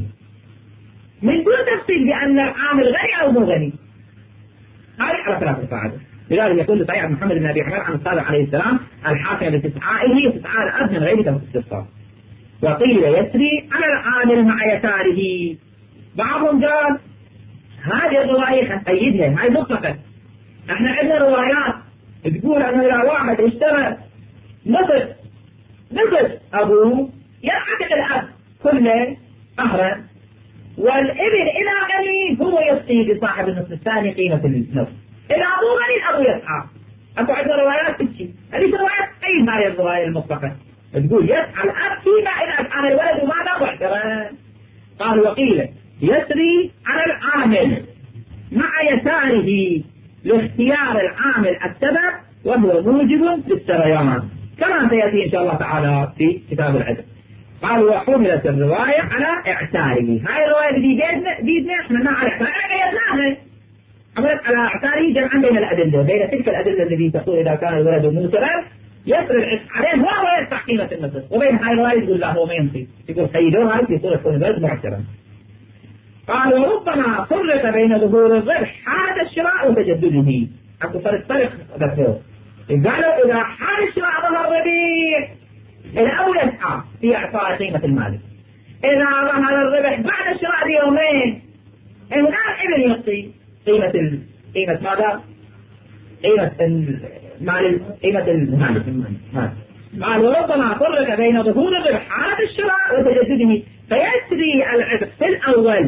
من دون تفصيل بأن العامل غني أو مو غني، هذه على خلاف القاعدة. لذلك يقول صحيح محمد بن أبي عمر عن الصادق عليه السلام الحاكم باستسعائه استسعاء الأب من غير استفسار. وقيل يسري على العامل مع يساره. بعضهم قال هذه الرواية نقيدها هاي مطلقة، احنا عندنا روايات تقول أن إذا واحد اشترى نصف نصف أبوه يعتق الأب كله قهرا، والابن إذا غني هو يسقي لصاحب النصف الثاني قيمة النصف، إذا أبو غني الأبو يسعى. أكو عندنا روايات تمشي، هذه روايات قيم هاي الرواية المطلقة تقول يسعى الأب فيما إذا كان الولد ماذا معترا. قال وقيل يسري على العامل مع يساره لاختيار العامل السبب وهو موجب للسريان كما سيأتي إن شاء الله تعالى في كتاب العدل. قال وحملت الرواية على اعتاره، هاي الرواية اللي بيدنا بيدنا احنا ما على اعتاره قيدناها، حملت على اعتاره جمعا بين الأدلة، بين تلك الأدلة التي تقول إذا كان الولد موسرا يسر العتق عليه وهو يدفع قيمة النصف، وبين هاي الرواية تقول لا هو ما ينصي، يقول خيدوها في صورة كون الولد معترا. قال وربما فرق بين ظهور الربح حال الشراء وتجدده، أكو فرق فرق ذكره. قالوا إذا حال الشراء ظهر الربح الأول يسعى في إعطاء قيمة المال، إذا ظهر الربح بعد الشراء بيومين هنا الابن يعطي قيمة ال... قيمة ماذا؟ قيمة المال، قيمة المال. قال وربما فرق بين ظهور الربح حال الشراء وتجدده فيسري العتق في الأول،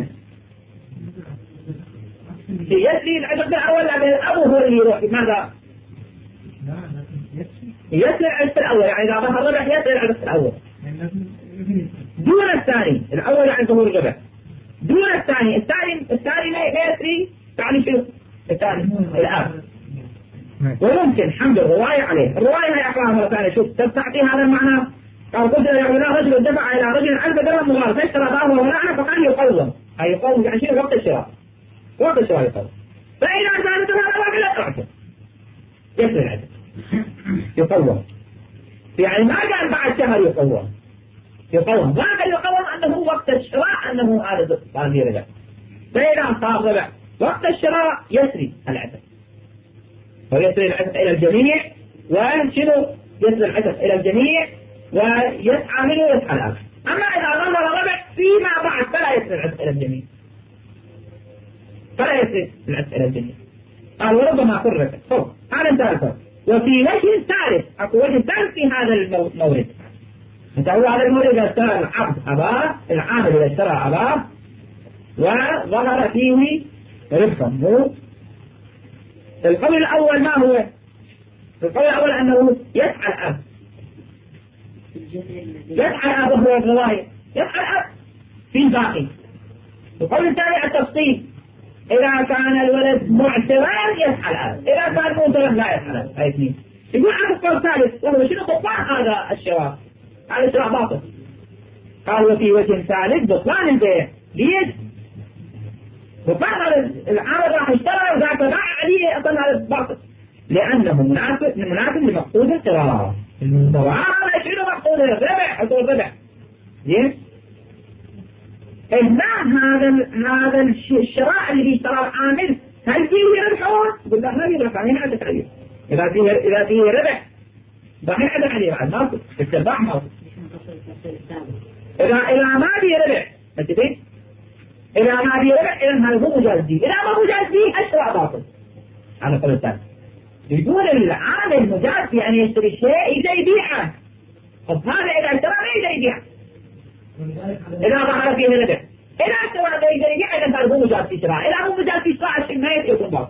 يسري العتق في الأول لأن الأب هو اللي يروح ماذا؟ يسري العتق في الأول، يعني إذا ظهر الربح يسري العتق في الأول دون الثاني. الأول يعني ظهور الربح دون الثاني، الثاني الثاني لا يسري، يعني شو الثاني؟ الأب. وممكن حمل الرواية عليه، الرواية هي أقرأها مرة ثانية، شوف تعطي هذا المعنى. قال قلت له رجل دفع إلى رجل ألف درهم مغالطة فاشترى ظهره ونعنى فقال يقوم، أي يقوم يعني شنو؟ وقت الشراء، وقت الشراء يقوم. فإذا كانت هذا الواقع لا تعتق يسري العتق يقوم، يعني ما قال بعد شهر يقوم، يقوم ما قال يقوم أنه وقت الشراء أنه هذا صار في ربح. فإذا صار ربح وقت الشراء يسري العتق، ويسري العتق إلى الجميع، وشنو يسري العتق إلى الجميع ويسعى منه يسعى الآخر. أما إذا ظهر ربح فيما بعد فلا يسري العتق إلى الجميع، فلا يسري العتق إلى الجميع. قال وربما فرق فرق هذا انتهى الفرق. وفي وجه ثالث، أكو وجه ثالث في هذا المورد، انت هو هذا المورد إذا اشترى العبد أباه، العامل إذا اشترى أباه وظهر فيه ربحا. القول الأول ما هو؟ القول الأول أنه يسعى الأب، يسعى الأب وهو الرواية، يسعى الأب في الباقي. القول الثاني التفصيل، إذا كان الولد معترا يسعى الأب، إذا كان معترا لا يسعى الأب. هاي اثنين. يقول عن القول الثالث وهو شنو بطلان هذا الشراء، هذا الشراء باطل. قال وفي وجه ثالث بطلان البيع. ليش؟ بطلان العامل راح يشترى وذاك باع عليه أصلا هذا باطل، لأنه مناسب مناسب لمقصود القرار. وهذا شنو مقصود الربح؟ حصول الربح. ليش؟ هنا هذا هذا الشراء اللي اشتراه العامل هل فيه ربحون؟ يقول لا ما فيه ربح يعني عندك عليه. إذا فيه إذا فيه ربح صحيح عندك عليه بعد ماكو استرباح ماكو. إذا إذا ما فيه ربح متفق؟ إذا ما فيه ربح إذا هذا هو مجاز به. إذا ما مجاز به الشراء باطل. على قول الثاني. يقول العامل مجاز في أن يشتري الشيء إذا يبيعه. طب هذا إذا اشترى ما يقدر يبيع. إذا ظهر فيه ربح. إذا اشترى ما يقدر يبيع إذا هذا هو مجاز في شراء. إذا هو مجاز في شراء الشيء ما يكون باطل.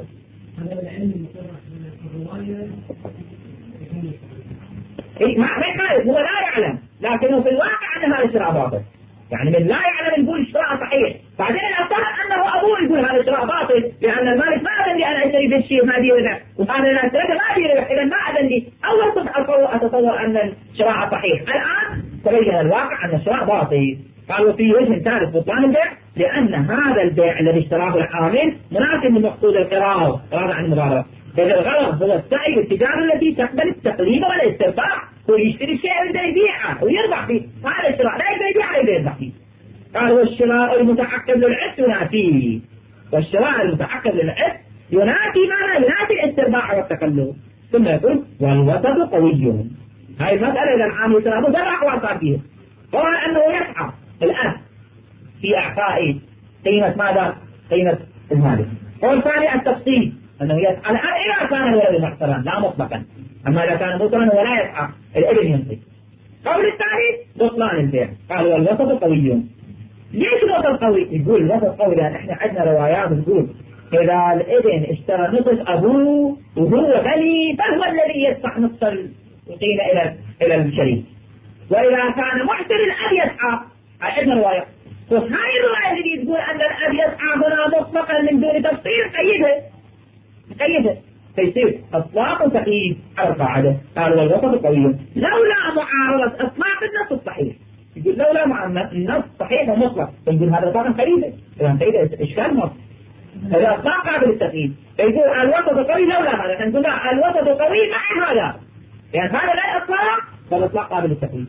إيه ما ما يخالف هو لا يعلم لكنه في الواقع أن هذا الشراء باطل. يعني من لا يعلم يقول الشراء صحيح بعدين الأصح أنه أبوه يقول هذا الشراء باطل لأن المالك ما أذن لي أنا أشتري بالشيء ما دي ربح وهذا أنا أشتريته ما دي ربح إذا ما أذن لي أول صبح أتصور أن الشراء صحيح. الآن تبين الواقع أن الشراء باطل. قالوا في وجه ثالث بطلان البيع لأن هذا البيع الذي اشتراه العامل مناسب لمقصود القراءة قراءة عن المضاربة. إذا الغرض هو السعي والتجارة التي تقبل التقليد والاسترباح هو يشتري الشيء ويبدأ يبيعه ويربح فيه. هذا الشراء لا يبدأ يبيعه يبدأ يربح فيه. قال والشراء المتعقب للعد ينافيه. والشراء المتعقب للعد ينافي معنى ينافي الاسترباح والتقلد. ثم يقول والوسط قوي. هاي المسألة إذا العامل يشترى مزرع وأصاب فيه هو أنه يسعى الآن في إعطاء قيمة ماذا؟ قيمة المال. والثاني التفصيل أنه يسعى الآن إذا كان الولد محترا لا مطلقا. أما إذا كان مطلقا هو لا يسعى الابن ينطي. قول الثاني بطلان البيع. قال والوسط قوي. ليش الوسط قوي؟ يقول الوسط قوي لأن احنا عندنا روايات تقول إذا الابن اشترى نصف أبوه وهو غني فهو الذي يدفع نصف القيمة إلى إلى الشريك. وإذا كان محسن الأب يسعى. عندنا رواية. وهاي الرواية اللي تقول أن الأب يسعى هنا مطلقا من دون تفصيل قيدها. قيدها. فيصير إطلاق وتقييد على القاعدة. قال والوسط قوي. لولا معارضة إطلاق النص الصحيح. يقول لولا معارضة النص صحيح ومطلق. فنقول هذا إطلاق قيده. إذا قيده إشكال نص. هذا إطلاق قابل للتقييد. فيقول الوسط قوي لولا هذا. فنقول لا الوسط قوي مع هذا. يعني هذا لا إطلاق بل إطلاق قابل للتقييد.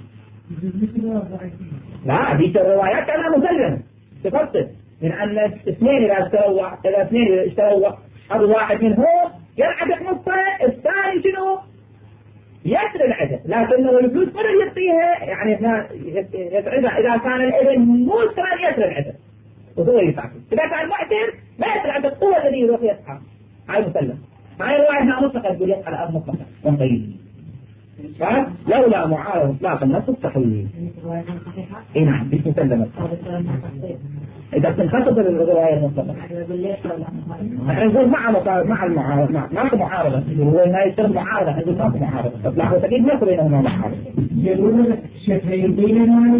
لا دي الروايات أنا مسلم تفصل من أن اثنين إذا اشتروا إذا اثنين إذا اشتروا أو واحد منهم يلعب نصه الثاني شنو يسر العدد لكنه الفلوس مرة يعطيها يعني إذا إذا كان الابن مو سر يسر العدد وهو يدفع. إذا كان معتر ما يسر العدد هو الذي يروح يدفع. هاي مسلم. هاي الرواية هنا مطلقة تقول يدفع الأب مطلقا ونقيد. لولا معارض اطلاق النص الصحيح. اي نعم دي مسلمة. اذا بتنخفض الرواية المطلقة احنا نقول مع مع المعارضة ماكو معارضة. هو هنا يصير معارضة نقول ماكو معارضة. اطلاق وتقييد ماكو بينهما معارضة. يقولون الشيخين بينهما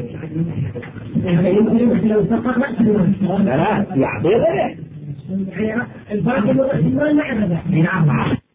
لو سقط لا لا يعطي غيره الباقي ما يعرف.